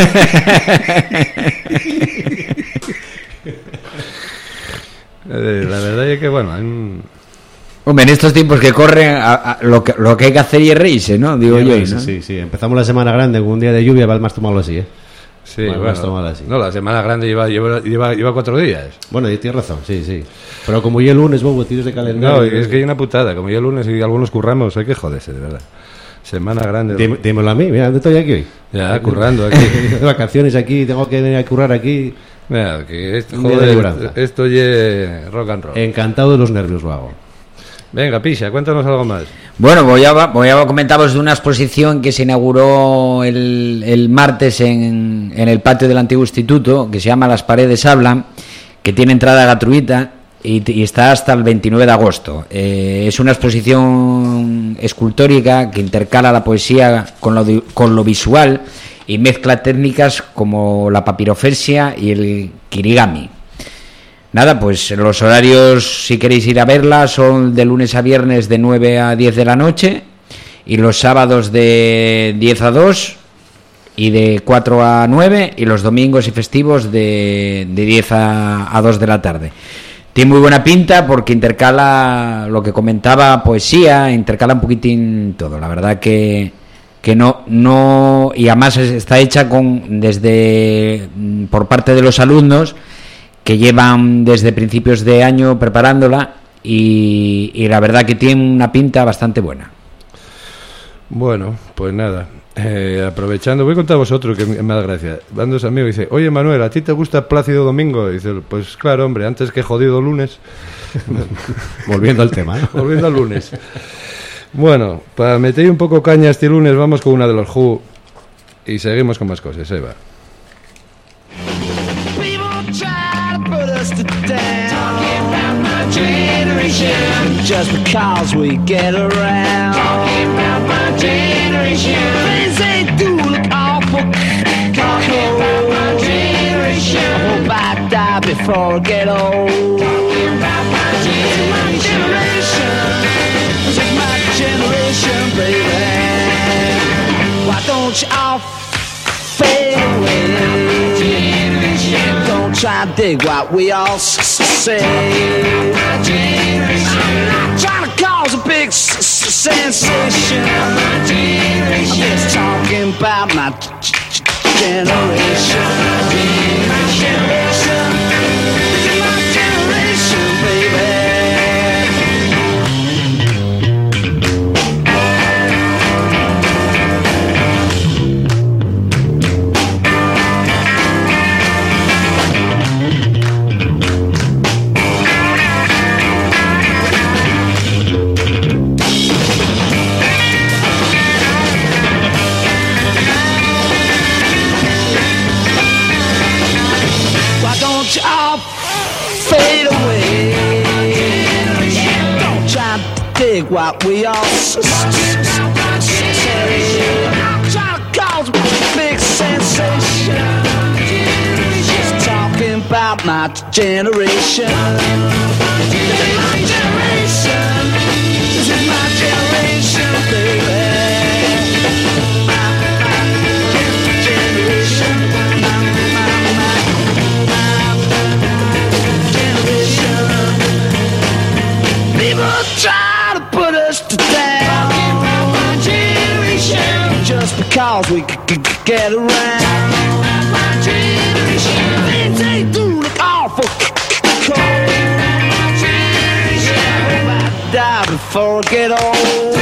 La verdad es que bueno, hombre, en estos tiempos que corren, lo que hay que hacer y es reírse, ¿no? Digo sí, yo, ¿no? Sí. Empezamos la semana grande con un día de lluvia, va el más tomarlo así, ¿eh? Sí, Más bueno, tomar así. no, la semana grande lleva 4 días. Bueno, tienes razón, sí. Pero como ya el lunes, Bobo, tienes de calendario... No, es que hay una putada, como ya el lunes y algunos curramos, hay que joderse, de verdad. Semana grande. Dímelo a mí, mira, ¿dónde estoy aquí hoy? Ya, currando aquí. De vacaciones aquí, tengo que venir a currar aquí. Mira, que Un día de libranza. esto es rock and roll. Encantado de los nervios lo hago. Venga, Pisha, cuéntanos algo más. Bueno, voy a comentaros de una exposición que se inauguró el martes en el patio del antiguo instituto, que se llama Las paredes hablan, que tiene entrada gratuita y está hasta el 29 de agosto. Es una exposición escultórica que intercala la poesía con lo visual y mezcla técnicas como la papiroflexia y el kirigami. Nada, pues los horarios, si queréis ir a verla, son de lunes a viernes de 9 a 10 de la noche y los sábados de 10 a 2 y de 4 a 9 y los domingos y festivos de 10 a 2 de la tarde. Tiene muy buena pinta porque intercala lo que comentaba, poesía, intercala un poquitín todo. La verdad que no y además está hecha por parte de los alumnos que llevan desde principios de año preparándola y la verdad que tiene una pinta bastante buena. Bueno, pues nada, aprovechando, voy a contar a vosotros que me da gracia. Van dos amigos y dice, oye Manuel, ¿a ti te gusta Plácido Domingo? Y dice, pues claro, hombre, antes que jodido lunes. Volviendo al tema, ¿no? Volviendo al lunes. Bueno, para meter un poco caña este lunes vamos con una de los Who y seguimos con más cosas, va. Just because we get around. Talking about my generation. Things they do look awful. Talking about my generation. I hope I die before I get old. Talking about my generation. This is my generation, baby. Why don't you all fade away? Don't try to dig what we all say. I'm not trying to cause a big sensation. I'm just talking about my generation. My generation. This is my generation, baby. Fade away. Don't try to dig what we all say. I'm trying to cause a big sensation. Just talking about my generation. This is my generation. This is my generation, baby. Try to put us to down. Talking about my generation. Just because we get around. My generation. Things they do look awful cold. My generation. I hope I die before I get old.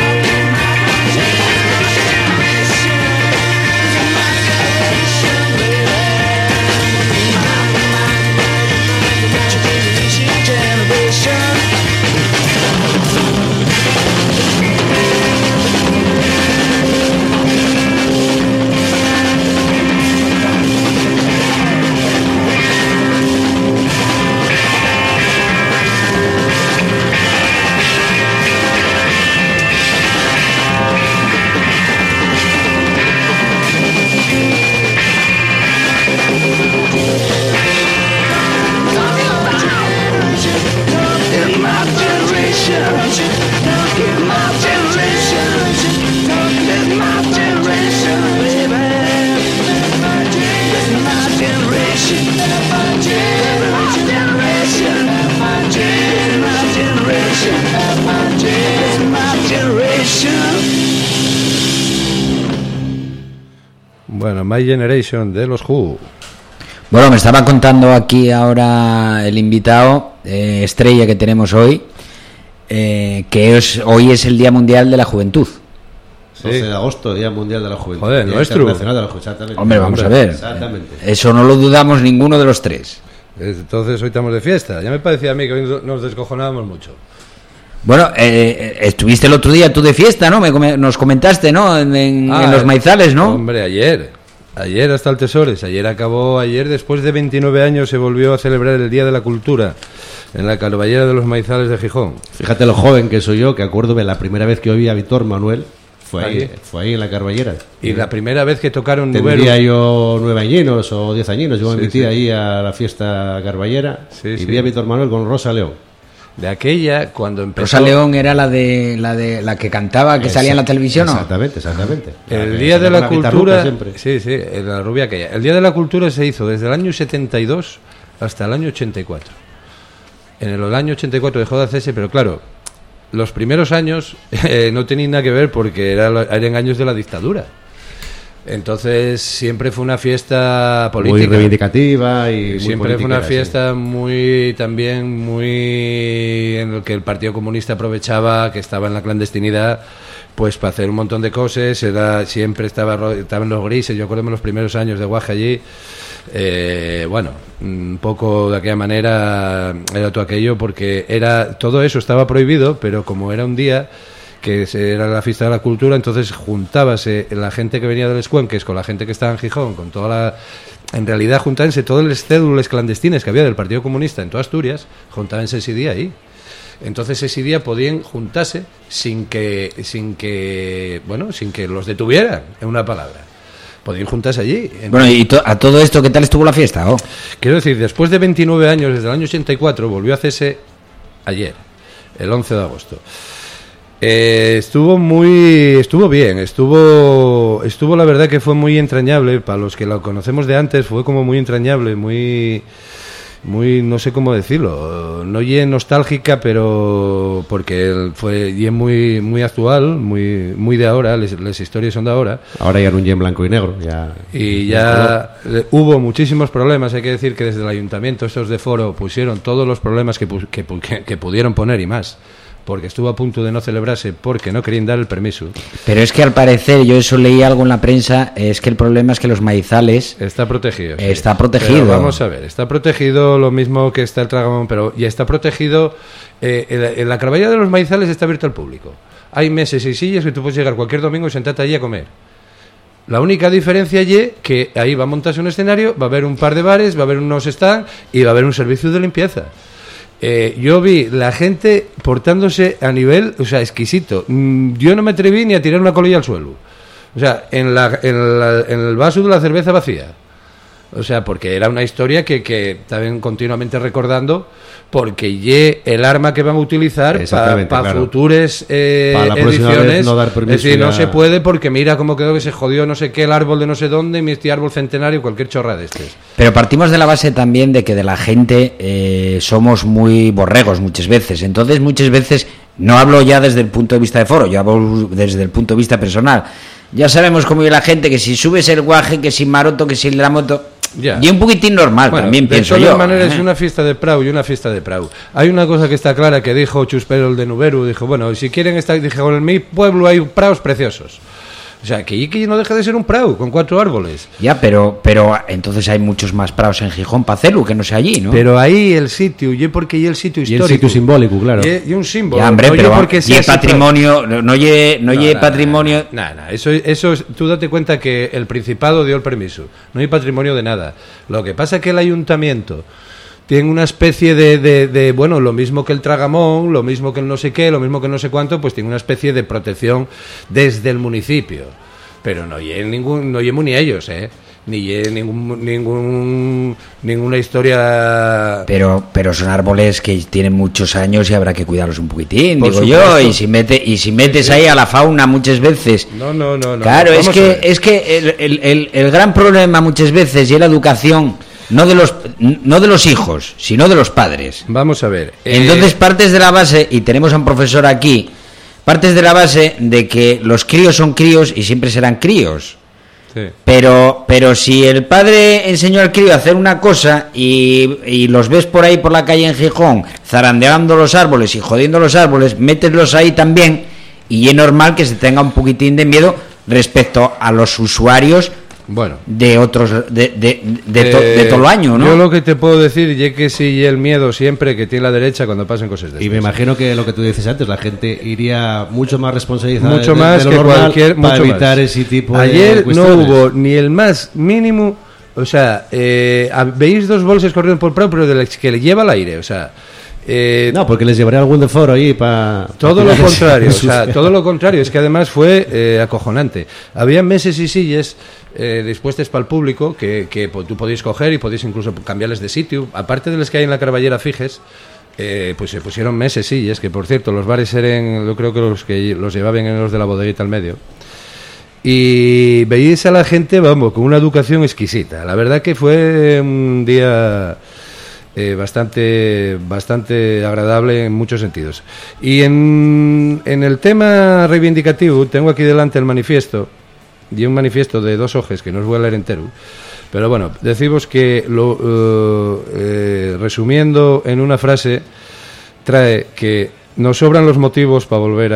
Bueno, My Generation de los Who. Bueno, me estaba contando aquí ahora el invitado estrella que tenemos hoy, que hoy es el Día Mundial de la Juventud. 12 de agosto, Día Mundial de la Juventud. Joder, Día nuestro. Internacional de la Juventud, exactamente. Hombre, vamos a ver. Exactamente. Eso no lo dudamos ninguno de los tres. Entonces hoy estamos de fiesta. Ya me parecía a mí que hoy nos descojonábamos mucho. Bueno, estuviste el otro día tú de fiesta, ¿no? Nos comentaste, ¿no? En los maizales, ¿no? Hombre, ayer hasta el Tesores. Ayer después de 29 años se volvió a celebrar el Día de la Cultura en la Carballera de los Maizales de Gijón. Fíjate lo joven que soy yo, que acuérdome la primera vez que oí a Víctor Manuel fue ahí en la Carballera. Y la primera vez que tocaron Tendría yo 9 añinos o 10 añinos. Yo me metí ahí a la fiesta Carballera y vi a Víctor Manuel con Rosa León. De aquella, cuando empezó... Rosa León era la la que cantaba, que salía en la televisión, ¿no? Exactamente. El Día de la Cultura... Sí, la rubia aquella. El Día de la Cultura se hizo desde el año 72 hasta el año 84. En el año 84 dejó de hacerse, pero claro, los primeros años no tenían nada que ver porque eran años de la dictadura. Entonces siempre fue una fiesta política. Muy reivindicativa y muy siempre fue una fiesta muy en el que el Partido Comunista aprovechaba que estaba en la clandestinidad pues para hacer un montón de cosas. Siempre estaban los grises. Yo acuerdo de los primeros años de Guaje allí. Bueno, un poco de aquella manera era todo aquello porque todo eso estaba prohibido, pero como era un día que era la fiesta de la cultura, entonces juntábase la gente que venía de los Cuenques con la gente que estaba en Gijón, con en realidad juntábanse todos los cédulas clandestinas que había del Partido Comunista en toda Asturias, juntábanse ese día ahí. Entonces ese día podían juntarse sin que los detuvieran, en una palabra. Podían juntarse allí. Bueno, y a todo esto, ¿qué tal estuvo la fiesta? Quiero decir, después de 29 años, desde el año 84, volvió a hacerse ayer, el 11 de agosto. Estuvo bien, estuvo la verdad que fue muy entrañable. Para los que lo conocemos de antes fue como muy entrañable, muy no sé cómo decirlo, no ye nostálgica, pero porque fue muy actual, muy de ahora, las historias son de ahora. Ahora ya era un ye en blanco y negro, ya hubo muchísimos problemas. Hay que decir que desde el ayuntamiento, estos de foro, pusieron todos los problemas que pudieron poner y más, porque estuvo a punto de no celebrarse porque no querían dar el permiso. Pero es que al parecer, yo eso leí algo en la prensa, es que el problema es que los maizales... Está protegido. Sí. Está protegido. Pero vamos a ver, está protegido lo mismo que está el Tragamón, pero ya está protegido... en la Carballera de los Maizales está abierto al público. Hay mesas y sillas que tú puedes llegar cualquier domingo y sentarte allí a comer. La única diferencia es que ahí va a montarse un escenario, va a haber un par de bares, va a haber unos stands y va a haber un servicio de limpieza. Yo vi la gente portándose a nivel, exquisito. Yo no me atreví ni a tirar una colilla al suelo. En el vaso de la cerveza vacía. Porque era una historia que estaban continuamente recordando, porque el arma que van a utilizar para futuras ediciones. No dar permiso, es decir, no se puede porque mira cómo quedó que se jodió no sé qué el árbol de no sé dónde, este árbol centenario, cualquier chorra de estos. Pero partimos de la base también de que de la gente somos muy borregos muchas veces. Entonces muchas veces, no hablo ya desde el punto de vista de foro, yo hablo desde el punto de vista personal. Ya sabemos cómo es la gente, que si subes el guaje, que si maroto, que si la moto... Ya. Y un poquitín normal, bueno, también pienso yo. De todas maneras, es una fiesta de prau y una fiesta de prau. Hay una cosa que está clara que dijo Chuspero el de Nuberu, dijo, bueno, si quieren estar, dije, en mi pueblo hay praus preciosos. Que no deja de ser un prau con 4 árboles. Ya, pero entonces hay muchos más praus en Gijón para hacerlo, que no sea allí, ¿no? Pero ahí el sitio, porque y el sitio histórico. Y el sitio simbólico, claro. Y un símbolo. Ya, hombre, no pero porque y el patrimonio, no patrimonio... Eso tú date cuenta que el Principado dio el permiso. No hay patrimonio de nada. Lo que pasa es que el ayuntamiento tiene una especie de lo mismo que el Tragamón, lo mismo que el no sé qué, lo mismo que no sé cuánto, pues tiene una especie de protección desde el municipio. Pero no llevamos ni ellos, ni ninguna historia. Pero son árboles que tienen muchos años y habrá que cuidarlos un poquitín, por digo supuesto. Yo, y si metes ahí a la fauna muchas veces. No. Claro, es que el gran problema muchas veces es la educación. No de los hijos, sino de los padres. Vamos a ver. Entonces partes de la base, y tenemos a un profesor aquí, partes de la base de que los críos son críos y siempre serán críos. Sí. Pero si el padre enseñó al crío a hacer una cosa y los ves por ahí por la calle en Gijón zarandeando los árboles y jodiendo los árboles, mételos ahí también, y es normal que se tenga un poquitín de miedo respecto a los usuarios de otros de todo el año, ¿no? Yo lo que te puedo decir es que sí, el miedo siempre que tiene la derecha cuando pasen cosas de estas. Y me imagino que lo que tú dices antes, la gente iría mucho más responsabilizada, mucho más de que normal, cualquier, para mucho evitar más. ese tipo Ayer de cuestiones. no hubo ni el más mínimo, o sea, veis dos bolsas corriendo por Prado, pero de las que le lleva al aire, o sea. No, porque les llevaré algún de foro ahí para... Todo lo contrario, o sea, todo lo contrario, es que además fue acojonante. Había mesas y sillas dispuestas para el público que tú podías coger y podías incluso cambiarles de sitio, aparte de las que hay en la Carballera fijes. Pues se pusieron mesas y sillas, que por cierto los bares eran, yo creo que los llevaban en los de la bodeguita al medio. Y veíais a la gente, vamos, con una educación exquisita. La verdad que fue un día bastante agradable en muchos sentidos. Y en el tema reivindicativo tengo aquí delante el manifiesto, y un manifiesto de 2 hojas que no os voy a leer entero, pero bueno, decimos que resumiendo en una frase, trae que nos sobran los motivos para volver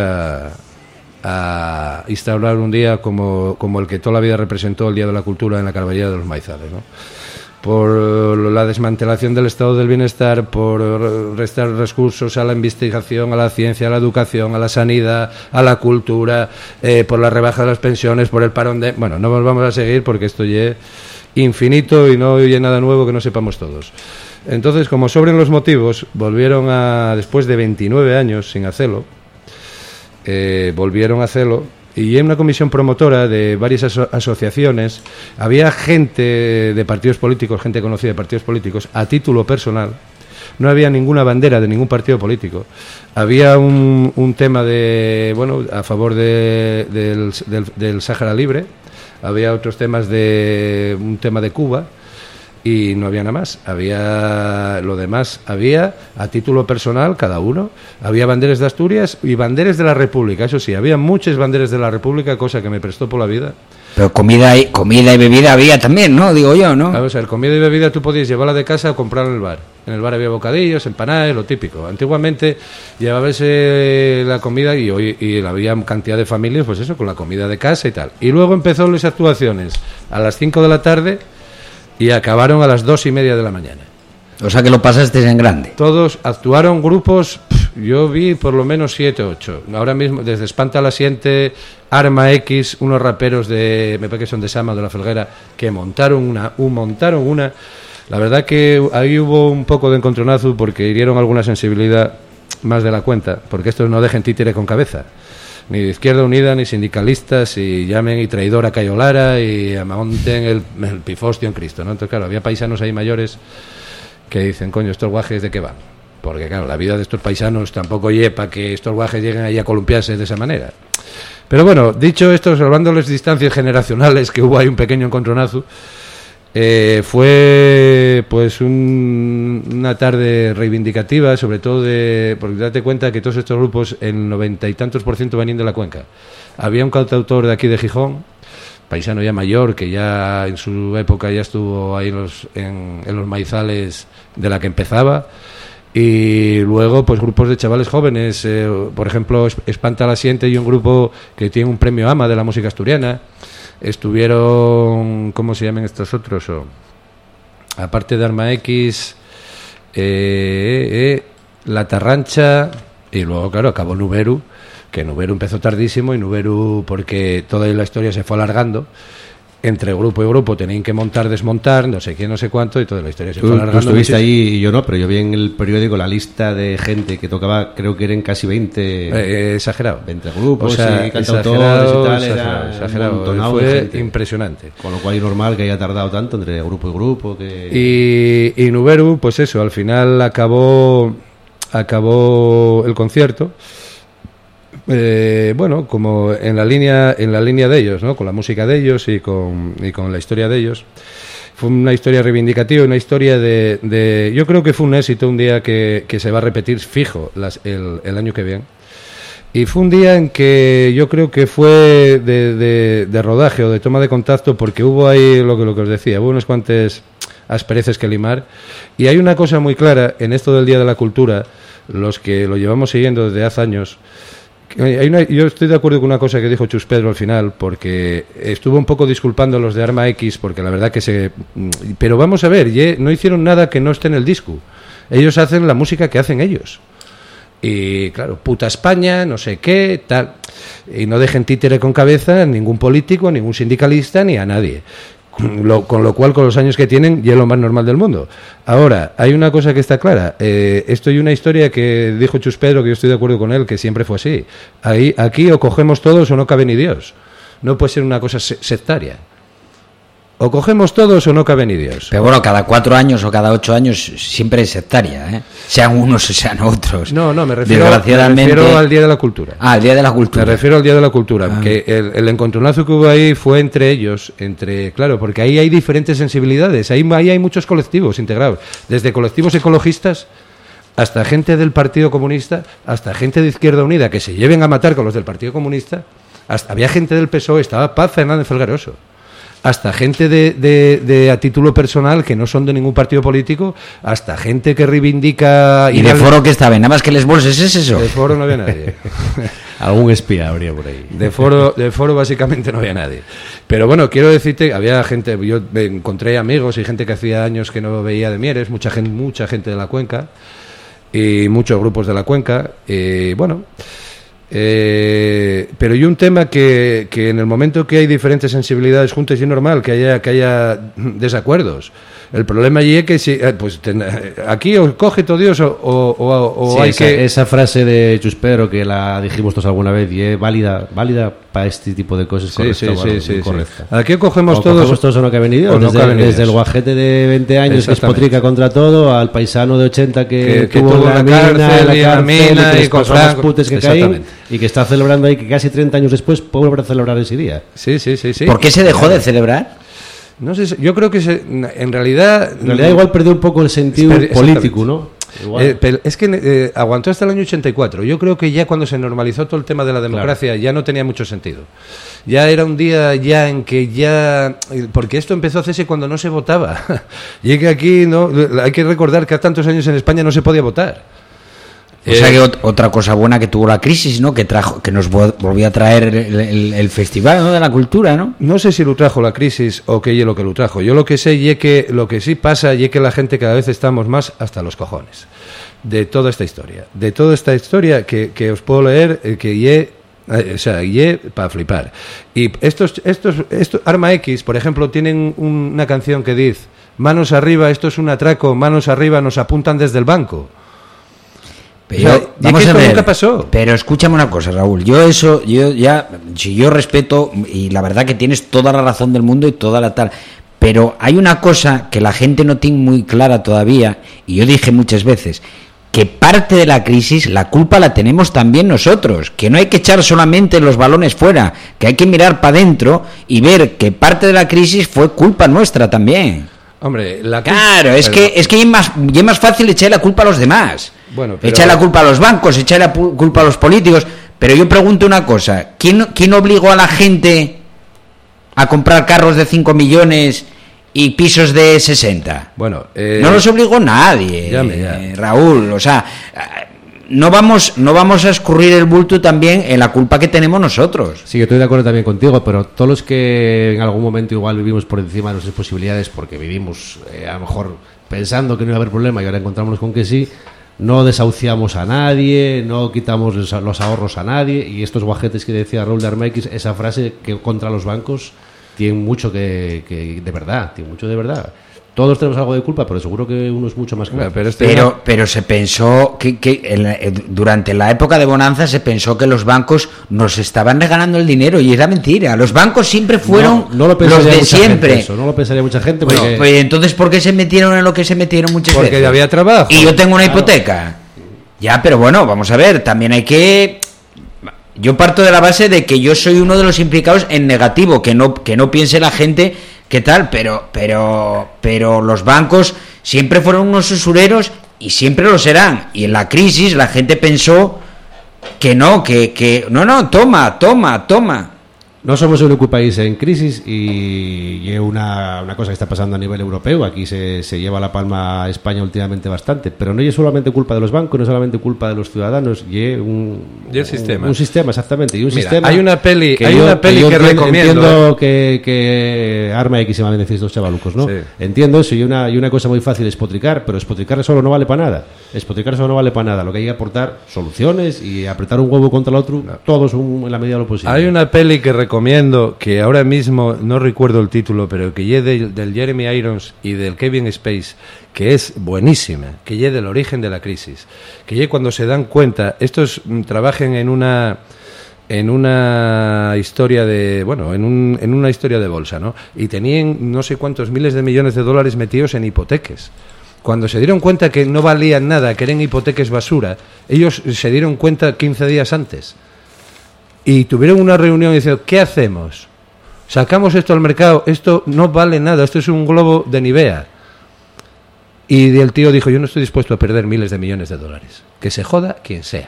a instaurar un día como el que toda la vida representó el Día de la Cultura en la Carballera de los Maizales, ¿no? Por la desmantelación del estado del bienestar, por restar recursos a la investigación, a la ciencia, a la educación, a la sanidad, a la cultura, por la rebaja de las pensiones, por el parón de... Bueno, no nos vamos a seguir porque esto ya es infinito y no hay nada nuevo que no sepamos todos. Entonces, como sobren los motivos, volvieron después de 29 años sin hacerlo, volvieron a hacerlo. Y en una comisión promotora de varias asociaciones había gente de partidos políticos, gente conocida de partidos políticos, a título personal. No había ninguna bandera de ningún partido político. Había un tema a favor del Sáhara Libre. Había otros temas un tema de Cuba. Y no había nada más, había lo demás, había a título personal cada uno, había banderas de Asturias y banderas de la República, eso sí, había muchas banderas de la República, cosa que me prestó por la vida. Pero comida y bebida había también, ¿no? Digo yo, ¿no? Vamos a ver, comida y bebida tú podías llevarla de casa o comprarla en el bar. En el bar había bocadillos, empanadas, lo típico. Antiguamente llevábase la comida y había cantidad de familias, pues eso, con la comida de casa y tal. Y luego empezó las actuaciones a las 5 de la tarde y acabaron a las 2:30 de la mañana. O sea que lo pasaste en grande. Todos actuaron grupos, yo vi por lo menos 7 o 8. Ahora mismo, desde Espanta la Siente, Arma X, unos raperos me parece que son de Sama, de la Felguera, que montaron una. La verdad que ahí hubo un poco de encontronazo porque hirieron alguna sensibilidad más de la cuenta, porque estos no dejen títere con cabeza. Ni de Izquierda Unida, ni sindicalistas, y llamen y traidor a Cayo Lara y monten el pifostio en Cristo, ¿no? Entonces, claro, había paisanos ahí mayores que dicen, coño, estos guajes ¿de qué van? Porque, claro, la vida de estos paisanos tampoco lleva que estos guajes lleguen ahí a columpiarse de esa manera. Pero bueno, dicho esto, salvando las distancias generacionales, que hubo ahí un pequeño encontronazo, fue pues una tarde reivindicativa, sobre todo porque date cuenta que todos estos grupos, el 90 y tantos % venían de la cuenca. Había un cantautor de aquí de Gijón, paisano ya mayor, que ya en su época ya estuvo ahí en los maizales de la que empezaba, y luego pues grupos de chavales jóvenes, por ejemplo Espanta la Siente y un grupo que tiene un premio AMA de la música asturiana. Estuvieron, ¿cómo se llaman estos otros? Aparte de Arma X, La Tarrancha, y luego, claro, acabó Nuberu, que Nuberu empezó tardísimo, y Nuberu, porque toda la historia se fue alargando, entre grupo y grupo tenían que montar, desmontar, no sé quién, no sé cuánto, y toda la historia se fue alargando. Tú estuviste ahí y yo no, pero yo vi en el periódico la lista de gente que tocaba, creo que eran casi 20... exagerado. 20 grupos, o sea, y cantautores y tal, exagerado. Fue impresionante. Con lo cual es normal que haya tardado tanto entre grupo y grupo. Y Nuberu, pues eso, al final acabó el concierto. Bueno, como en la línea de ellos, ¿no? Con la música de ellos y con la historia de ellos. Fue una historia reivindicativa, una historia yo creo que fue un éxito, un día que se va a repetir fijo el año que viene. Y fue un día en que yo creo que fue de rodaje o de toma de contacto, porque hubo ahí lo que os decía, hubo unos cuantos aspereces que limar. Y hay una cosa muy clara en esto del Día de la Cultura, los que lo llevamos siguiendo desde hace años. Yo estoy de acuerdo con una cosa que dijo Chus Pedro al final, porque estuvo un poco disculpando a los de Arma X, porque la verdad que pero vamos a ver, no hicieron nada que no esté en el disco. Ellos hacen la música que hacen ellos. Y claro, puta España, no sé qué, tal. Y no dejen títere con cabeza a ningún político, a ningún sindicalista, ni a nadie. Con lo cual, con los años que tienen, ya es lo más normal del mundo. Ahora, hay una cosa que está clara. Esto y una historia que dijo Chus Pedro, que yo estoy de acuerdo con él, que siempre fue así. Aquí o cogemos todos o no cabe ni Dios. No puede ser una cosa sectaria. O cogemos todos o no cabe ni Dios. Pero bueno, cada 4 años o cada 8 años siempre es sectaria, ¿eh? Sean unos o sean otros. No, me refiero al Día de la Cultura. Ah, el Día de la Cultura. Me refiero al Día de la Cultura, que el encontronazo que hubo ahí fue entre ellos, claro, porque ahí hay diferentes sensibilidades, ahí hay muchos colectivos integrados, desde colectivos ecologistas hasta gente del Partido Comunista, hasta gente de Izquierda Unida que se lleven a matar con los del Partido Comunista, había gente del PSOE, estaba Paz Fernández Felgaroso, hasta gente de a título personal que no son de ningún partido político, hasta gente que reivindica... ¿Y de foro que estaba? ¿Nada más que les bolses es eso? De foro no había nadie. Algún espía habría por ahí. De foro básicamente no había nadie. Pero bueno, quiero decirte, había gente, yo encontré amigos y gente que hacía años que no veía de Mieres, mucha gente de la cuenca, y muchos grupos de la cuenca, y bueno... pero hay un tema que en el momento que hay diferentes sensibilidades juntas, y es normal que haya desacuerdos. El problema allí es que aquí os coge todo Dios o sí, hay esa frase de Chus Pedro, que la dijimos todos alguna vez y es válida para este tipo de cosas. Sí. Correcta. Aquí cogemos todos o no cabe ni Dios. Desde el guajete de 20 años que es potrica contra todo, al paisano de 80 que tuvo la mina y con los putes que caen, y que está celebrando ahí, que casi 30 años después vuelve a celebrar ese día. Sí. ¿Por qué se dejó de celebrar? No sé, yo creo que en realidad igual perdió un poco el sentido político, ¿no? Es que aguantó hasta el año 84. Yo creo que ya cuando se normalizó todo el tema de la democracia, ya no tenía mucho sentido. Ya era un día ya en que porque esto empezó a hacerse cuando no se votaba. Y es que aquí hay que recordar que a tantos años en España no se podía votar. O sea que otra cosa buena que tuvo la crisis, ¿no? Que nos volvió a traer el festival, ¿no? De la cultura, ¿no? No sé si lo trajo la crisis o qué es lo que lo trajo. Yo lo que sé y que lo que sí pasa y es que la gente cada vez estamos más hasta los cojones de toda esta historia. De toda esta historia que os puedo leer, para flipar. Y estos Arma X, por ejemplo, tienen una canción que dice: manos arriba, esto es un atraco, manos arriba, nos apuntan desde el banco. Pero, vamos a ver, nunca pasó. Pero escúchame una cosa, Raúl. Si yo respeto, y la verdad que tienes toda la razón del mundo y toda la tal, pero hay una cosa que la gente no tiene muy clara todavía, y yo dije muchas veces, que parte de la crisis, la culpa la tenemos también nosotros, que no hay que echar solamente los balones fuera, que hay que mirar para adentro y ver que parte de la crisis fue culpa nuestra también. Hombre, claro, es que es más fácil echar la culpa a los demás. Bueno, echar la culpa a los bancos, echar la culpa a los políticos. Pero yo pregunto una cosa: ¿quién obligó a la gente a comprar carros de 5 millones y pisos de 60? Bueno, no los obligó nadie, Raúl. O sea, no vamos a escurrir el bulto también en la culpa que tenemos nosotros. Sí, yo estoy de acuerdo también contigo, pero todos los que en algún momento igual vivimos por encima de nuestras posibilidades, porque vivimos a lo mejor pensando que no iba a haber problema y ahora encontramos con que sí, no desahuciamos a nadie, no quitamos los ahorros a nadie, y estos guajetes que decía Raúl de Arma X, esa frase que contra los bancos tiene mucho que de verdad, tiene mucho de verdad. Todos tenemos algo de culpa, pero seguro que uno es mucho más claro. Pero se pensó que durante la época de bonanza se pensó que los bancos nos estaban regalando el dinero, y era mentira. Los bancos siempre fueron los de siempre. Eso, no lo pensaría mucha gente. Bueno, porque... pues entonces, ¿por qué se metieron en lo que se metieron muchas veces? Porque había trabajo. Y yo tengo una hipoteca. Ya, pero bueno, vamos a ver, también hay que... Yo parto de la base de que yo soy uno de los implicados en negativo, que no piense la gente... ¿Qué tal? Pero los bancos siempre fueron unos usureros y siempre lo serán. Y en la crisis la gente pensó Que no, toma. No somos el único país en crisis y es una cosa que está pasando a nivel europeo. Aquí se lleva la palma a España últimamente bastante, pero no es solamente culpa de los bancos, no es solamente culpa de los ciudadanos, y el sistema. Un sistema, exactamente. Y un Mira, sistema hay una peli que recomiendo. Entiendo que arma X se van a decir estos chavalucos, ¿no? Sí. Entiendo eso, y una cosa muy fácil es potricar, pero espotricar solo no vale para nada. Espotricar solo no vale para nada. Lo que hay que aportar soluciones y apretar un huevo contra el otro, todos en la medida de lo posible. Hay una peli que recomiendo, que ahora mismo no recuerdo el título, pero que es del Jeremy Irons y del Kevin Spacey, que es buenísima, que es del origen de la crisis, que es cuando se dan cuenta, estos trabajan en una historia de, bueno, en una historia de bolsa, ¿no? Y tenían no sé cuántos miles de millones de dólares metidos en hipotecas. Cuando se dieron cuenta que no valían nada, que eran hipotecas basura, ellos se dieron cuenta 15 días antes. Y tuvieron una reunión y dijeron, ¿qué hacemos? Sacamos esto al mercado, esto no vale nada, esto es un globo de Nivea. Y el tío dijo, yo no estoy dispuesto a perder miles de millones de dólares. Que se joda quien sea.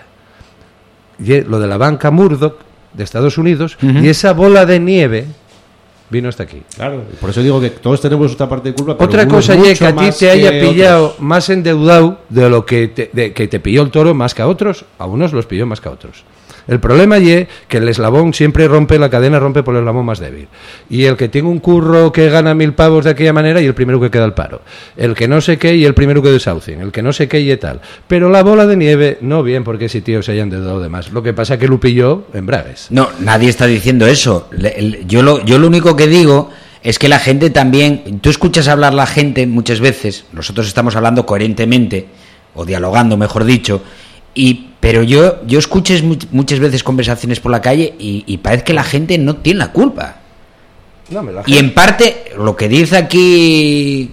Y lo de la banca Murdoch de Estados Unidos, y esa bola de nieve vino hasta aquí. Claro, por eso digo que todos tenemos otra parte de culpa. Pero otra cosa es que a ti te haya pillado otros. Más endeudado de lo que te pilló el toro más que a otros, a unos los pilló más que a otros. El problema es que el eslabón siempre rompe, la cadena rompe por el eslabón más débil. Y el que tiene un curro que gana 1.000 pavos de aquella manera y el primero que queda al paro. El que no sé qué y el primero que desahucien. El que no sé qué y tal. Pero la bola de nieve, no bien porque ese tío se haya endeudado de más. Lo que pasa es que lo pilló en braves. No, nadie está diciendo eso. Yo lo único que digo es que la gente también... Tú escuchas hablar la gente muchas veces, nosotros estamos hablando coherentemente, o dialogando, mejor dicho, pero yo escucho muchas veces conversaciones por la calle y parece que la gente no tiene la culpa. Y en parte, lo que dice aquí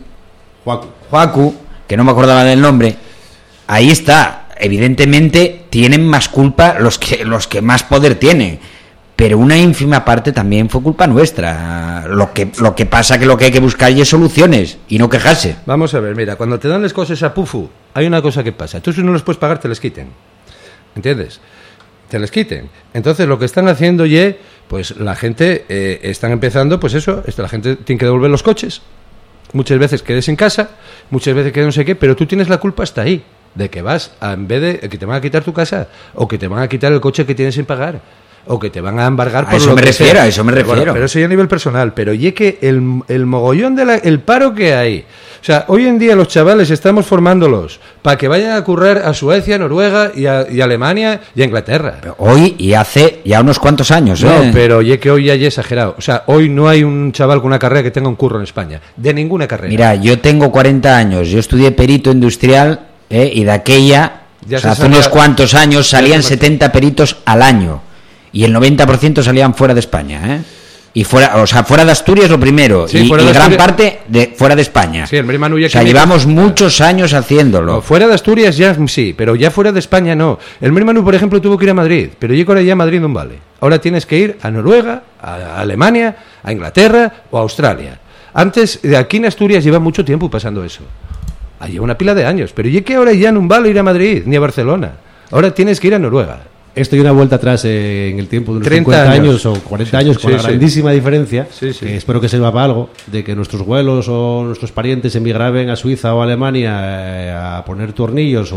Joacu, que no me acordaba del nombre, ahí está. Evidentemente tienen más culpa los que más poder tienen, pero una ínfima parte también fue culpa nuestra. Lo que pasa que lo que hay que buscar es soluciones y no quejarse. Vamos a ver, mira, cuando te dan las cosas a pufu, hay una cosa que pasa. Tú si no los puedes pagar, te les quiten. ¿Entiendes? Te les quiten. Entonces lo que están haciendo pues la gente están empezando, pues eso, la gente tiene que devolver los coches. Muchas veces quedes en casa, muchas veces que no sé qué, pero tú tienes la culpa hasta ahí, de que vas, en vez de que te van a quitar tu casa, o que te van a quitar el coche que tienes sin pagar, o que te van a embargar por eso lo que sea. A eso me refiero. Bueno, pero eso ya a nivel personal. Pero que el mogollón el paro que hay. O sea, hoy en día los chavales estamos formándolos para que vayan a currar a Suecia, Noruega y a Alemania y a Inglaterra. Pero hoy y hace ya unos cuantos años. No, pero que hoy ya es exagerado. O sea, hoy no hay un chaval con una carrera que tenga un curro en España. De ninguna carrera. Mira, yo tengo 40 años. Yo estudié perito industrial y de aquella, hace unos cuantos años salían 70 peritos al año. Y el 90% salían fuera de España, Y fuera de Asturias lo primero, sí, y gran parte fuera de España. Sí, el Manu ya llevamos muchos años haciéndolo. No, fuera de Asturias ya sí, pero ya fuera de España no. El Manu, por ejemplo, tuvo que ir a Madrid, pero yo ahora ya Madrid no vale. Ahora tienes que ir a Noruega, a Alemania, a Inglaterra o a Australia. Antes, de aquí en Asturias lleva mucho tiempo pasando eso. Lleva una pila de años, pero que ahora ya no vale ir a Madrid ni a Barcelona. Ahora tienes que ir a Noruega. Esto y una vuelta atrás en el tiempo de unos 50 años o 40 años, con la grandísima diferencia, que espero que sirva para algo, de que nuestros abuelos o nuestros parientes emigraben a Suiza o a Alemania a poner tornillos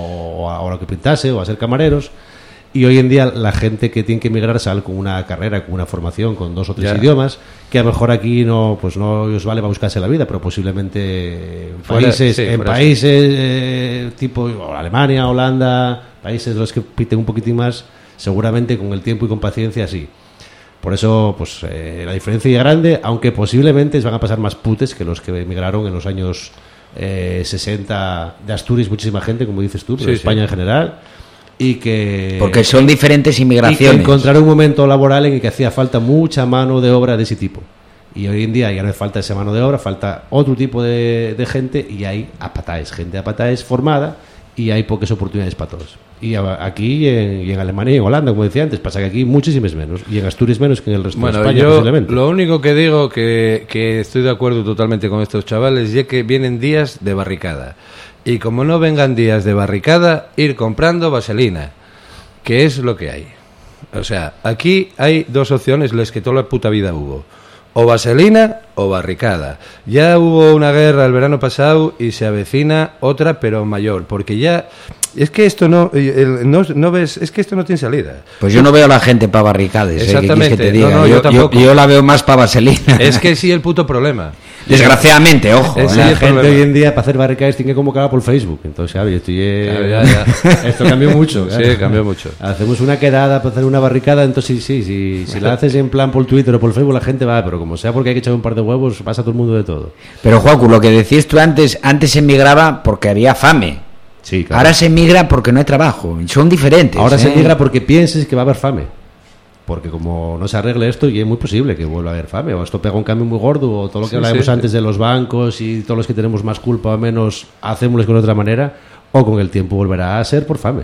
o a lo que pintase o a ser camareros. Y hoy en día la gente que tiene que emigrar sale con una carrera, con una formación, con 2 o 3 idiomas, que a lo mejor aquí no os vale para buscarse la vida, pero posiblemente en países tipo Alemania, Holanda, países los que piten un poquitín más, seguramente con el tiempo y con paciencia sí. Por eso pues la diferencia es grande, aunque posiblemente van a pasar más putes que los que emigraron en los años 60 de Asturias, muchísima gente, como dices tú, pero España en general. Porque son diferentes inmigraciones. Y que encontraron un momento laboral en el que hacía falta mucha mano de obra de ese tipo. Y hoy en día ya no hace falta esa mano de obra, falta otro tipo de gente, y hay gente a pataes formada, y hay pocas oportunidades para todos. Y aquí y en Alemania y en Holanda, como decía antes, pasa que aquí muchísimas menos, y en Asturias menos que en el resto de España, posiblemente. Lo único que digo que estoy de acuerdo totalmente con estos chavales es que vienen días de barricada. Y como no vengan días de barricada, ir comprando vaselina. ¿qué es lo que hay? O sea, aquí hay dos opciones, las que toda la puta vida hubo. O vaselina o barricada. Ya hubo una guerra el verano pasado y se avecina otra, pero mayor, porque ya... Es que esto no ves, es que esto no tiene salida. Pues yo no veo a la gente para barricades. Exactamente. Que te diga. No, yo tampoco. Yo la veo más para vaselina. Es que sí, el puto problema. Desgraciadamente, ojo. Es La el gente problema. hoy en día para hacer barricadas tiene que convocar por Facebook. Entonces, claro, esto cambió mucho. Claro. Sí, cambió mucho. Hacemos una quedada para hacer una barricada, entonces si la haces en plan por Twitter o por Facebook, la gente va, pero como sea porque hay que echar un par de huevos, pasa todo el mundo de todo. Pero, Joacu, lo que decías tú antes se emigraba porque había fame. Sí, claro. Ahora se emigra porque no hay trabajo. Son diferentes. Ahora se emigra porque pienses que va a haber fame. Porque como no se arregle esto, y es muy posible que vuelva a haber fame, o esto pega un cambio muy gordo, o todo lo que hablábamos antes de los bancos y todos los que tenemos más culpa o menos, hacémosles con otra manera, o con el tiempo volverá a ser por fame.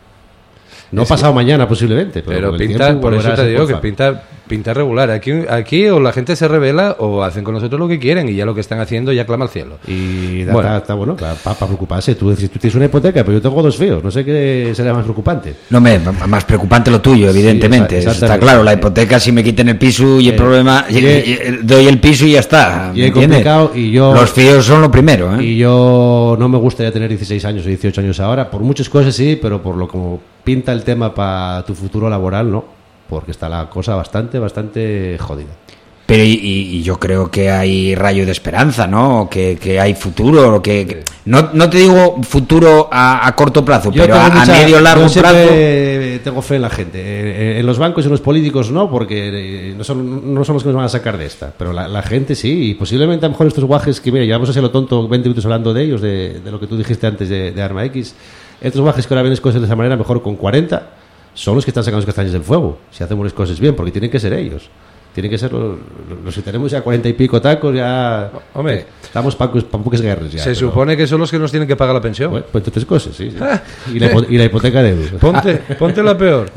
No pasado mañana posiblemente, pero con el pinta, tiempo por volverá eso a te ser digo por que fame. pinta regular. Aquí o la gente se revela o hacen con nosotros lo que quieren y ya lo que están haciendo ya clama al cielo. Y Bueno. está bueno, para preocuparse. Tú tienes una hipoteca, pero yo tengo dos feos. No sé qué será más preocupante. No, más preocupante lo tuyo, evidentemente. Sí, Está claro, la hipoteca, si me quiten el piso y el problema, doy el piso y ya está. Y ¿me es entiendes? complicado y yo... Los fíos son lo primero, ¿eh? Y yo no me gustaría tener 16 años o 18 años ahora, por muchas cosas sí, pero por lo como pinta el tema para tu futuro laboral, no, porque está la cosa bastante jodida. Pero y yo creo que hay rayo de esperanza, ¿no? Que hay futuro, no te digo futuro a corto plazo, pero a medio largo yo plazo. tengo fe en la gente. En los bancos y en los políticos no, porque no son los que nos van a sacar de esta. Pero la gente sí, y posiblemente a lo mejor estos guajes que, mira, llevamos así a lo tonto 20 minutos hablando de ellos, de lo que tú dijiste antes de Arma X. Estos guajes que ahora ven las cosas de esa manera, mejor con 40, son los que están sacando los castaños del fuego, si hacemos las cosas bien, porque tienen que ser ellos. Tienen que ser los que tenemos ya 40 y pico tacos, ya... Hombre, estamos para pocas guerras ya. se supone que son los que nos tienen que pagar la pensión. Bueno, pues entonces cosas, sí. Y la hipoteca de euros. Ponte la peor.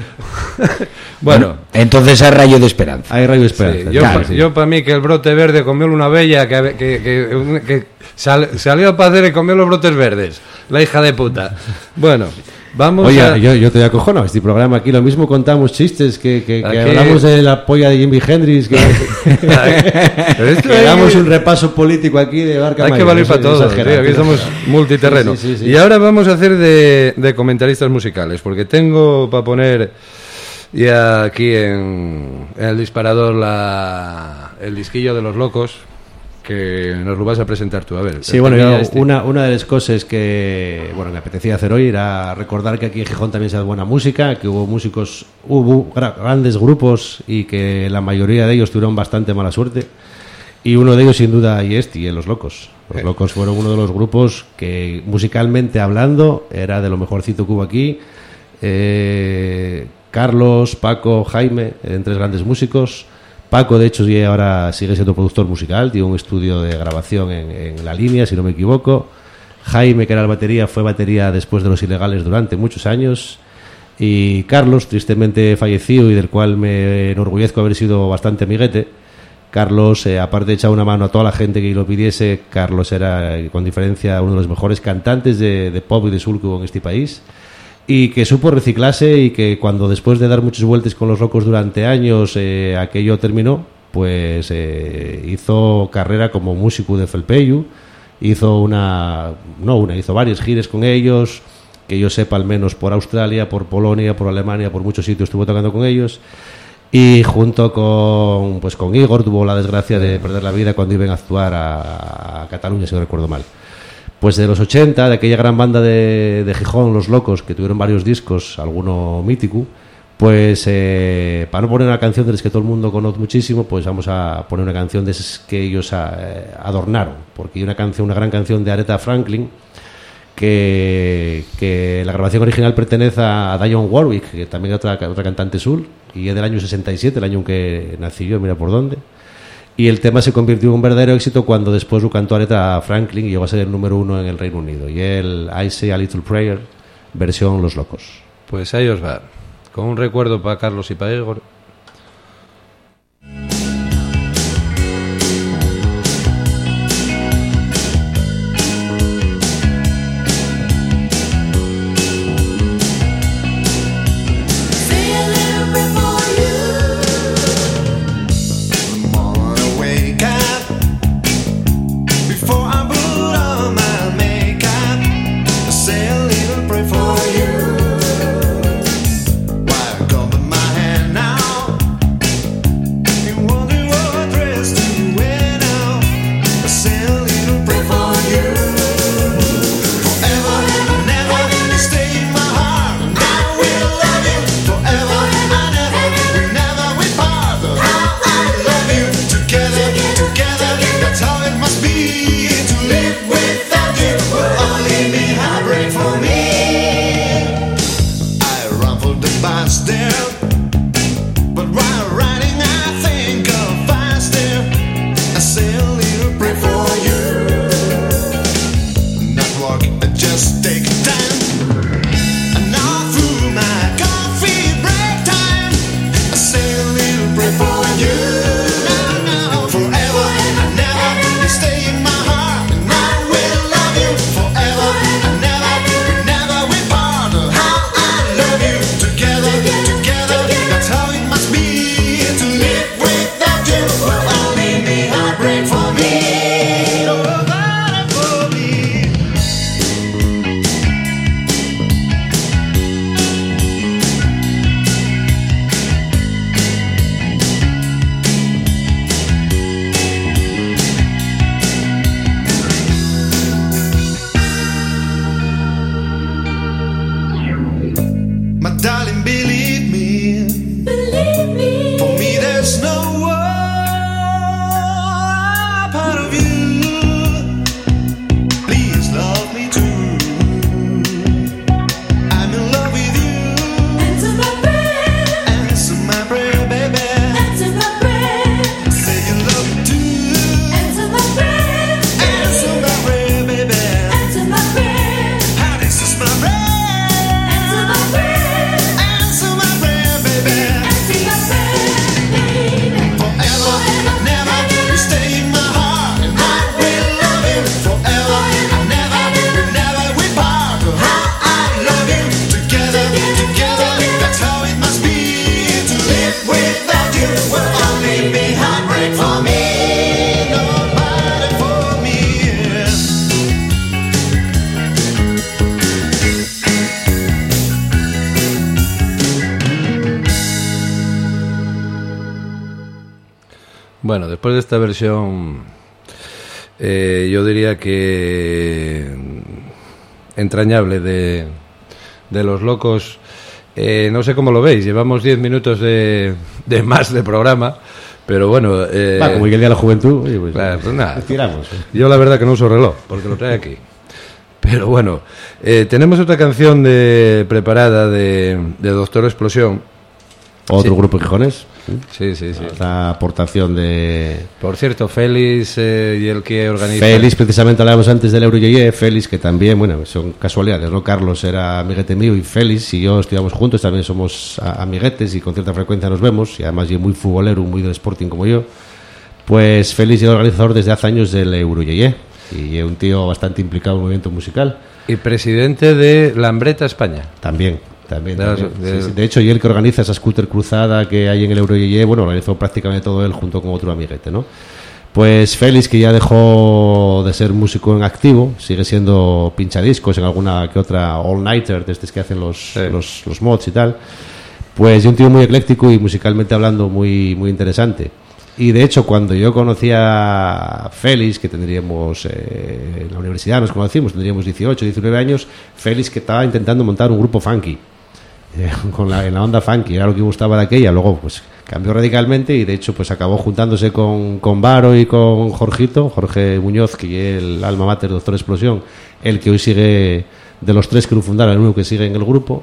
Bueno, Entonces hay rayo de esperanza. Hay rayo de esperanza. sí, yo para mí que el brote verde comió una bella que salió para hacer y comió los brotes verdes. La hija de puta. Bueno, vamos Oye, a... yo te acojono. Este programa aquí lo mismo contamos chistes que Aquí- hablamos de la polla de Jimi Hendrix, que Pero esto que damos hay- un repaso político aquí de Barca Hay que Mayor, valer eso para es todo, exagerado. tío, aquí somos multiterreno. Sí. Y ahora vamos a hacer de comentaristas musicales, porque tengo para poner ya aquí en el disparador el disquillo de los locos, que nos lo vas a presentar tú. A ver. Sí, bueno, termina yo, este. una de las cosas que me apetecía hacer hoy era recordar que aquí en Gijón también se hace buena música, que hubo grandes grupos y que la mayoría de ellos tuvieron bastante mala suerte. Y uno de ellos, sin duda, y Los Locos. Los Locos fueron uno de los grupos que, musicalmente hablando, era de lo mejorcito que hubo aquí. Carlos, Paco, Jaime, eran tres grandes músicos. Paco, de hecho, y ahora sigue siendo productor musical, tiene un estudio de grabación en La Línea, si no me equivoco. Jaime, que era la batería, fue batería después de Los Ilegales durante muchos años. Y Carlos, tristemente fallecido y del cual me enorgullezco haber sido bastante amiguete. Carlos, aparte de echar una mano a toda la gente que lo pidiese, Carlos era, con diferencia, uno de los mejores cantantes de pop y de soul que hubo en este país. Y que supo reciclarse y que cuando después de dar muchas vueltas con Los Locos durante años aquello terminó, pues hizo carrera como músico de Felpeyu, hizo hizo varias giras con ellos, que yo sepa al menos por Australia, por Polonia, por Alemania, por muchos sitios estuvo tocando con ellos. Y junto con Igor tuvo la desgracia de perder la vida cuando iban a actuar a Cataluña, si no recuerdo mal. Pues de los 80, de aquella gran banda de Gijón, Los Locos, que tuvieron varios discos, alguno mítico, pues para no poner una canción de las que todo el mundo conoce muchísimo, pues vamos a poner una canción de esas que ellos adornaron, porque hay una gran canción de Aretha Franklin, que la grabación original pertenece a Dionne Warwick, que también es otra cantante soul, y es del año 67, el año en que nací yo, mira por dónde. Y el tema se convirtió en un verdadero éxito cuando después lo cantó Aretha Franklin y llegó a ser el número 1 en el Reino Unido. Y el I Say a Little Prayer, versión Los Locos. Pues ahí os va. Con un recuerdo para Carlos y para Igor. heartbreak for me. I run for the bus there, but while riding I think of faster. I say a little prayer for you. Not walk, just take time. And all through my coffee break time, I say a little prayer for you. Bueno, después de esta versión, yo diría que entrañable de Los Locos, no sé cómo lo veis, llevamos 10 minutos de más de programa, pero bueno... como que el día de la juventud, oye, pues, claro, pues nada, tiramos. Yo la verdad que no uso reloj, porque lo trae aquí. Pero bueno, tenemos otra canción preparada de Doctor Explosión. Otro grupo gijonés. Sí. La aportación de... Por cierto, Félix y el que organiza... Félix, precisamente hablábamos antes del Euroyeye. Félix, que también, bueno, son casualidades, ¿no? Carlos era amiguete mío y Félix y yo estudiamos juntos, también somos amiguetes y con cierta frecuencia nos vemos, y además yo muy futbolero, muy del Sporting como yo. Pues Félix es el organizador desde hace años del Euroyeye y es un tío bastante implicado en el movimiento musical. Y presidente de Lambreta España. También. Sí. De hecho, y él que organiza esa scooter cruzada que hay en el Euroyeye, bueno, organizó prácticamente todo él junto con otro amiguete, ¿no? Pues Félix, que ya dejó de ser músico en activo, sigue siendo pinchadiscos en alguna que otra all-nighter de estos que hacen los mods y tal, pues es un tío muy ecléctico y musicalmente hablando muy, muy interesante. Y de hecho, cuando yo conocí a Félix, que tendríamos en la universidad, nos conocimos, tendríamos 18, 19 años, Félix que estaba intentando montar un grupo funky, en la onda funky, era lo que gustaba de aquella. Luego pues cambió radicalmente y de hecho pues acabó juntándose con Varo y con Jorge Muñoz, que es el alma mater de Doctor Explosión, el que hoy sigue, de los tres que lo fundaron, el único que sigue en el grupo.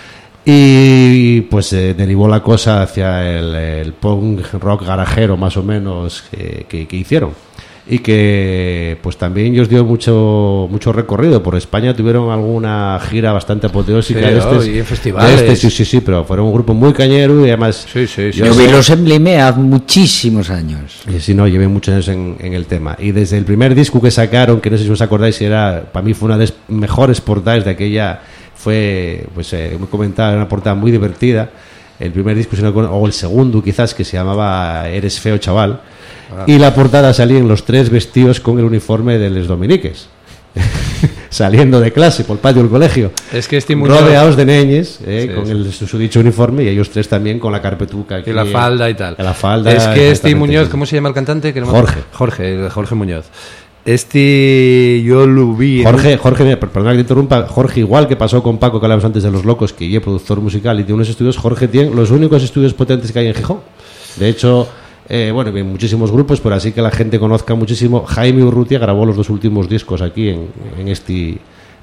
Y pues derivó la cosa hacia el punk rock garajero más o menos que hicieron, y que pues también ellos dio mucho recorrido por España, tuvieron alguna gira bastante apoteósica y en festivales. Sí, pero fueron un grupo muy cañero y además yo vi los en Blimé hace muchísimos años. Y sí, no, llevé muchos años en el tema, y desde el primer disco que sacaron, que no sé si os acordáis, para mí fue una de las mejores portadas de aquella. Fue, pues, muy comentada, una portada muy divertida. El primer disco, o el segundo quizás, que se llamaba Eres feo, chaval. Y la portada salían los tres vestidos con el uniforme de les dominiques. Saliendo de clase por el patio del colegio. Es que rodeados de neñes, con su dicho uniforme, y ellos tres también con la carpetuca. Aquí, y la falda y tal. La falda, es que Muñoz, ¿cómo se llama el cantante? Que no Jorge Muñoz. Yo lo vi. Jorge, perdona que te interrumpa. Jorge, igual que pasó con Paco, que hablamos antes de Los Locos, que es productor musical y tiene unos estudios, Jorge tiene los únicos estudios potentes que hay en Gijón. De hecho, hay muchísimos grupos, pero así que la gente conozca muchísimo. Jaime Urrutia grabó los 2 últimos discos aquí en este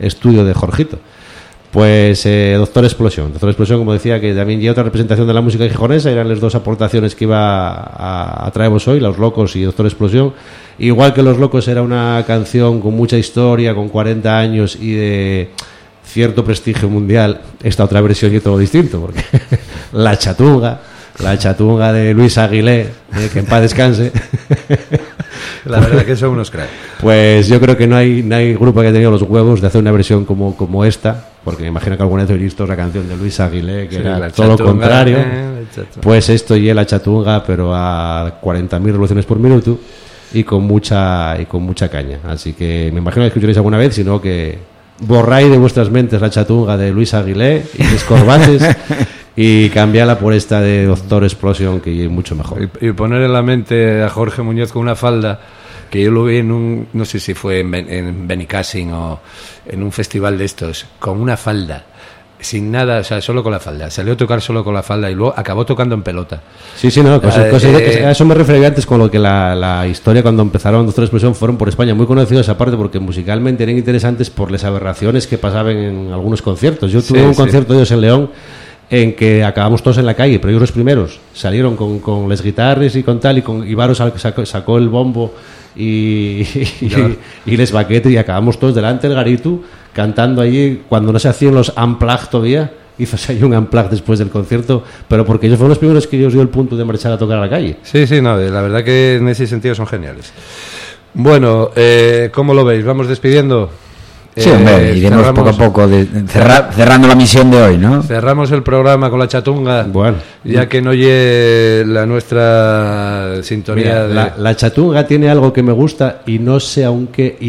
estudio de Jorgito. Pues Doctor Explosión, como decía, que también hay otra representación de la música gijonesa, eran las dos aportaciones que iba a traervos hoy, Los Locos y Doctor Explosión. Igual que Los Locos era una canción con mucha historia, con 40 años y de cierto prestigio mundial, esta otra versión y todo distinto, porque La Chatunga de Luis Aguilé, que en paz descanse. La verdad que son unos cracks. Pues yo creo que no hay grupo que haya tenido los huevos de hacer una versión como esta, porque me imagino que alguna vez habéis visto la canción de Luis Aguilé, que era todo lo contrario. Pues esto y La Chatunga, pero a 40.000 revoluciones por minuto y con mucha caña. Así que me imagino que escucharéis alguna vez, sino que borráis de vuestras mentes La Chatunga de Luis Aguilé y mis corbates y cambiarla por esta de Doctor Explosión, que es mucho mejor. Y poner en la mente a Jorge Muñoz con una falda que yo lo vi en un, no sé si fue en Benicassin o en un festival de estos, con una falda, sin nada, o sea, solo con la falda. Salió a tocar solo con la falda y luego acabó tocando en pelota. Sí, no, a eso me refería antes con lo que la historia cuando empezaron Doctor Explosión fueron por España muy conocidos, aparte porque musicalmente eran interesantes por las aberraciones que pasaban en algunos conciertos. Yo tuve un concierto de ellos en León en que acabamos todos en la calle, pero ellos los primeros salieron con las guitarras y con tal, y Varo sacó el bombo y les baquetes y acabamos todos delante del garito cantando allí cuando no se hacían los unplugged todavía. Hizo ahí un unplugged después del concierto, pero porque ellos fueron los primeros que ellos dio el punto de marchar a tocar a la calle. Sí, no, la verdad que en ese sentido son geniales. Bueno, ¿cómo lo veis? ¿Vamos despidiendo? Sí, hombre, iremos poco a poco cerrando la misión de hoy, ¿no? Cerramos el programa con La Chatunga, bueno, ya que no oye la nuestra sintonía. Mira, la Chatunga tiene algo que me gusta y no sé aún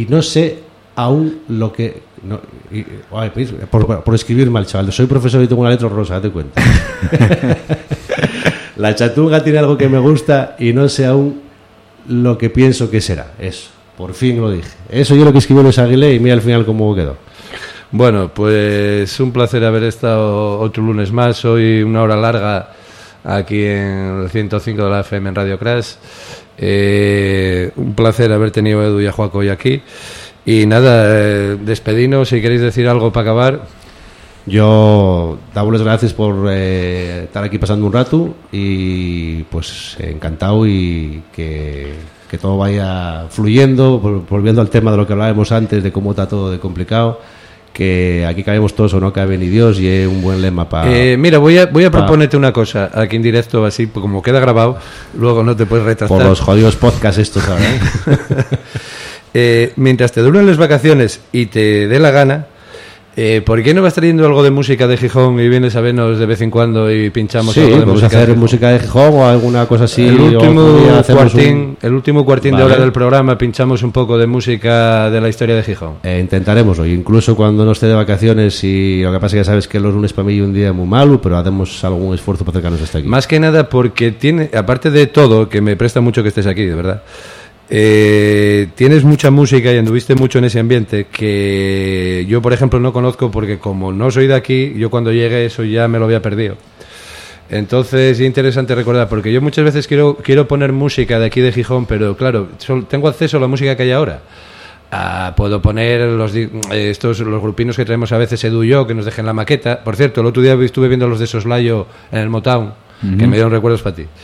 lo que... No, por escribir mal, chaval. Soy profesor y tengo una letra rosa, date cuenta. La Chatunga tiene algo que me gusta y no sé aún lo que pienso que será. Eso. Por fin lo dije. Eso yo lo que escribió Luis Aguilé y mira al final cómo quedó. Bueno, pues un placer haber estado otro lunes más. Hoy una hora larga aquí en el 105 de la FM en Radio Crash. Un placer haber tenido a Edu y a Joaco hoy aquí. Y nada, despedinos si queréis decir algo para acabar. Yo damos las gracias por estar aquí pasando un rato y pues encantado y que todo vaya fluyendo, volviendo al tema de lo que hablábamos antes de cómo está todo de complicado, que aquí cabemos todos o no cabe ni Dios, y es un buen lema para... mira, voy a proponerte una cosa aquí en directo, así como queda grabado, luego no te puedes retractar. Por los jodidos podcasts estos ahora, mientras te duren las vacaciones y te dé la gana, ¿por qué no vas trayendo algo de música de Gijón y vienes a vernos de vez en cuando y pinchamos algo de música? Sí, hacer música de Gijón o alguna cosa así. El último cuartín de hora del programa pinchamos un poco de música de la historia de Gijón. Intentaremos hoy, incluso cuando no esté de vacaciones, y lo que pasa es que ya sabes que los lunes para mí un día muy malo, pero haremos algún esfuerzo para acercarnos hasta aquí. Más que nada porque tiene, aparte de todo, que me presta mucho que estés aquí, de verdad. Tienes mucha música y anduviste mucho en ese ambiente que yo, por ejemplo, no conozco, porque como no soy de aquí, yo cuando llegue eso ya me lo había perdido. Entonces es interesante recordar, porque yo muchas veces quiero poner música de aquí de Gijón, pero claro, tengo acceso a la música que hay ahora. Puedo poner los grupinos que traemos a veces Edu y yo, que nos dejen la maqueta. Por cierto, el otro día estuve viendo los de Soslayo en el Motown, que me dieron recuerdos para ti.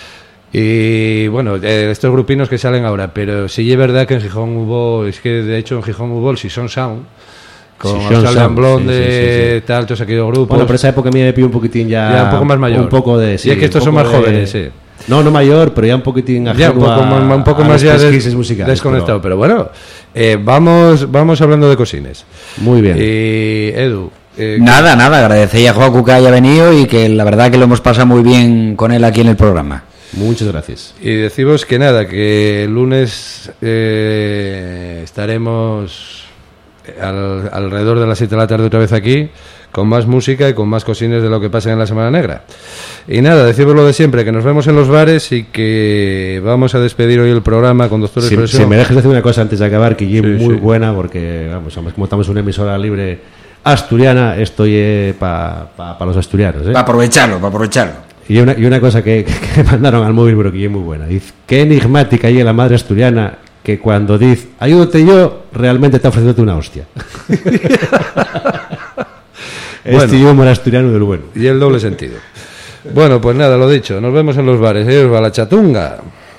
Y bueno, estos grupinos que salen ahora, pero sí es verdad que en Gijón hubo, es que de hecho en Gijón hubo el Sison Sound, con Australian Blonde, tal, todos aquellos grupos. Bueno, pero esa época a mí me pilló un poquitín ya un poco más mayor. Un poco de... Sí, y es que estos son más jóvenes, sí. No mayor, pero ya un poquitín ya un poco más ya desconectado, pero bueno, vamos hablando de cosines. Muy bien. Y Edu... Nada, agradecer a Joaco que haya venido y que la verdad que lo hemos pasado muy bien con él aquí en el programa. Muchas gracias. Y decimos que nada, que el lunes estaremos alrededor de las 7 de la tarde otra vez aquí, con más música y con más cosines de lo que pasa en la Semana Negra. Y nada, decimos lo de siempre, que nos vemos en los bares y que vamos a despedir hoy el programa con Doctor Explosión. Si me dejas decir una cosa antes de acabar, que es muy buena, porque vamos, como estamos en una emisora libre asturiana, esto es para los asturianos. Para aprovecharlo. Y una cosa que mandaron al móvil, pero que es muy buena. Dice, qué enigmática y la madre asturiana que cuando dice ayúdate yo, realmente está ofreciéndote una hostia. Este humor asturiano del bueno. Y el doble sentido. Bueno, pues nada, lo dicho, nos vemos en los bares. Ellos va la chatunga.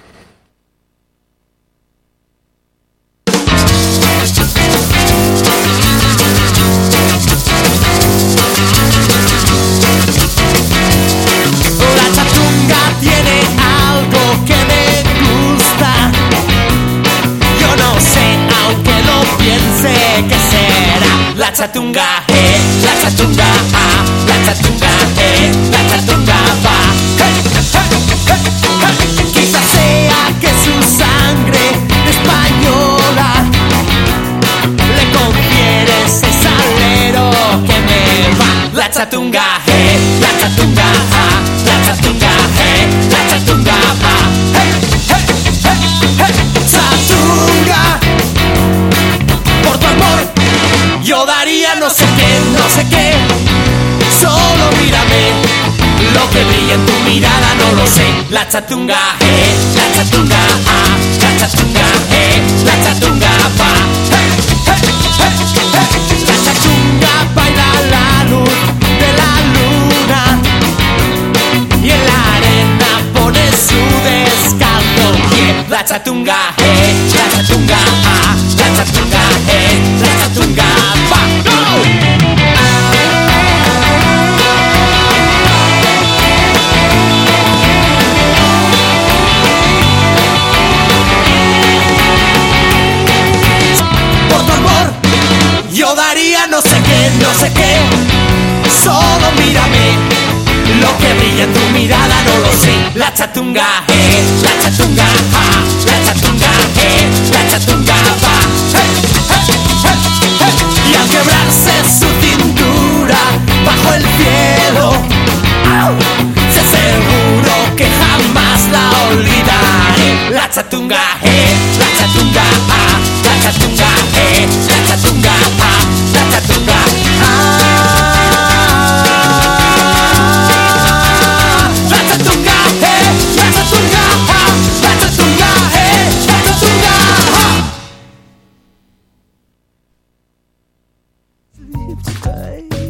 La chatunga tiene algo que me gusta. Yo no sé, aunque lo piense, ¿qué será? La chatunga, la chatunga, la chatunga, la chatunga va. Quizás sea que su sangre española le confiere ese salero que me va. La chatunga, la chatunga, la chatunga, la chatunga va. Chatunga, por tu amor yo daría no sé qué. Solo mírame, lo que brilla en tu mirada no lo sé. La chatunga, la chatunga, la chatunga, la chatunga va. La chatunga baila la luz de la luna y en la arena pone su descalzo pie. La chatunga, la chatunga, la chatunga, la chatunga va. Yo daría no sé qué, solo mírame, lo que brilla en tu mirada no lo sé. La chatunga, la chatunga, la chatunga, la chatunga va. Y al quebrarse su cintura bajo el cielo, sé seguro que jamás la olvidaré. La chatunga, la chatunga, la chatunga, la chatunga, la chatunga. La chatunga, la chatunga, la chatunga, la chatunga.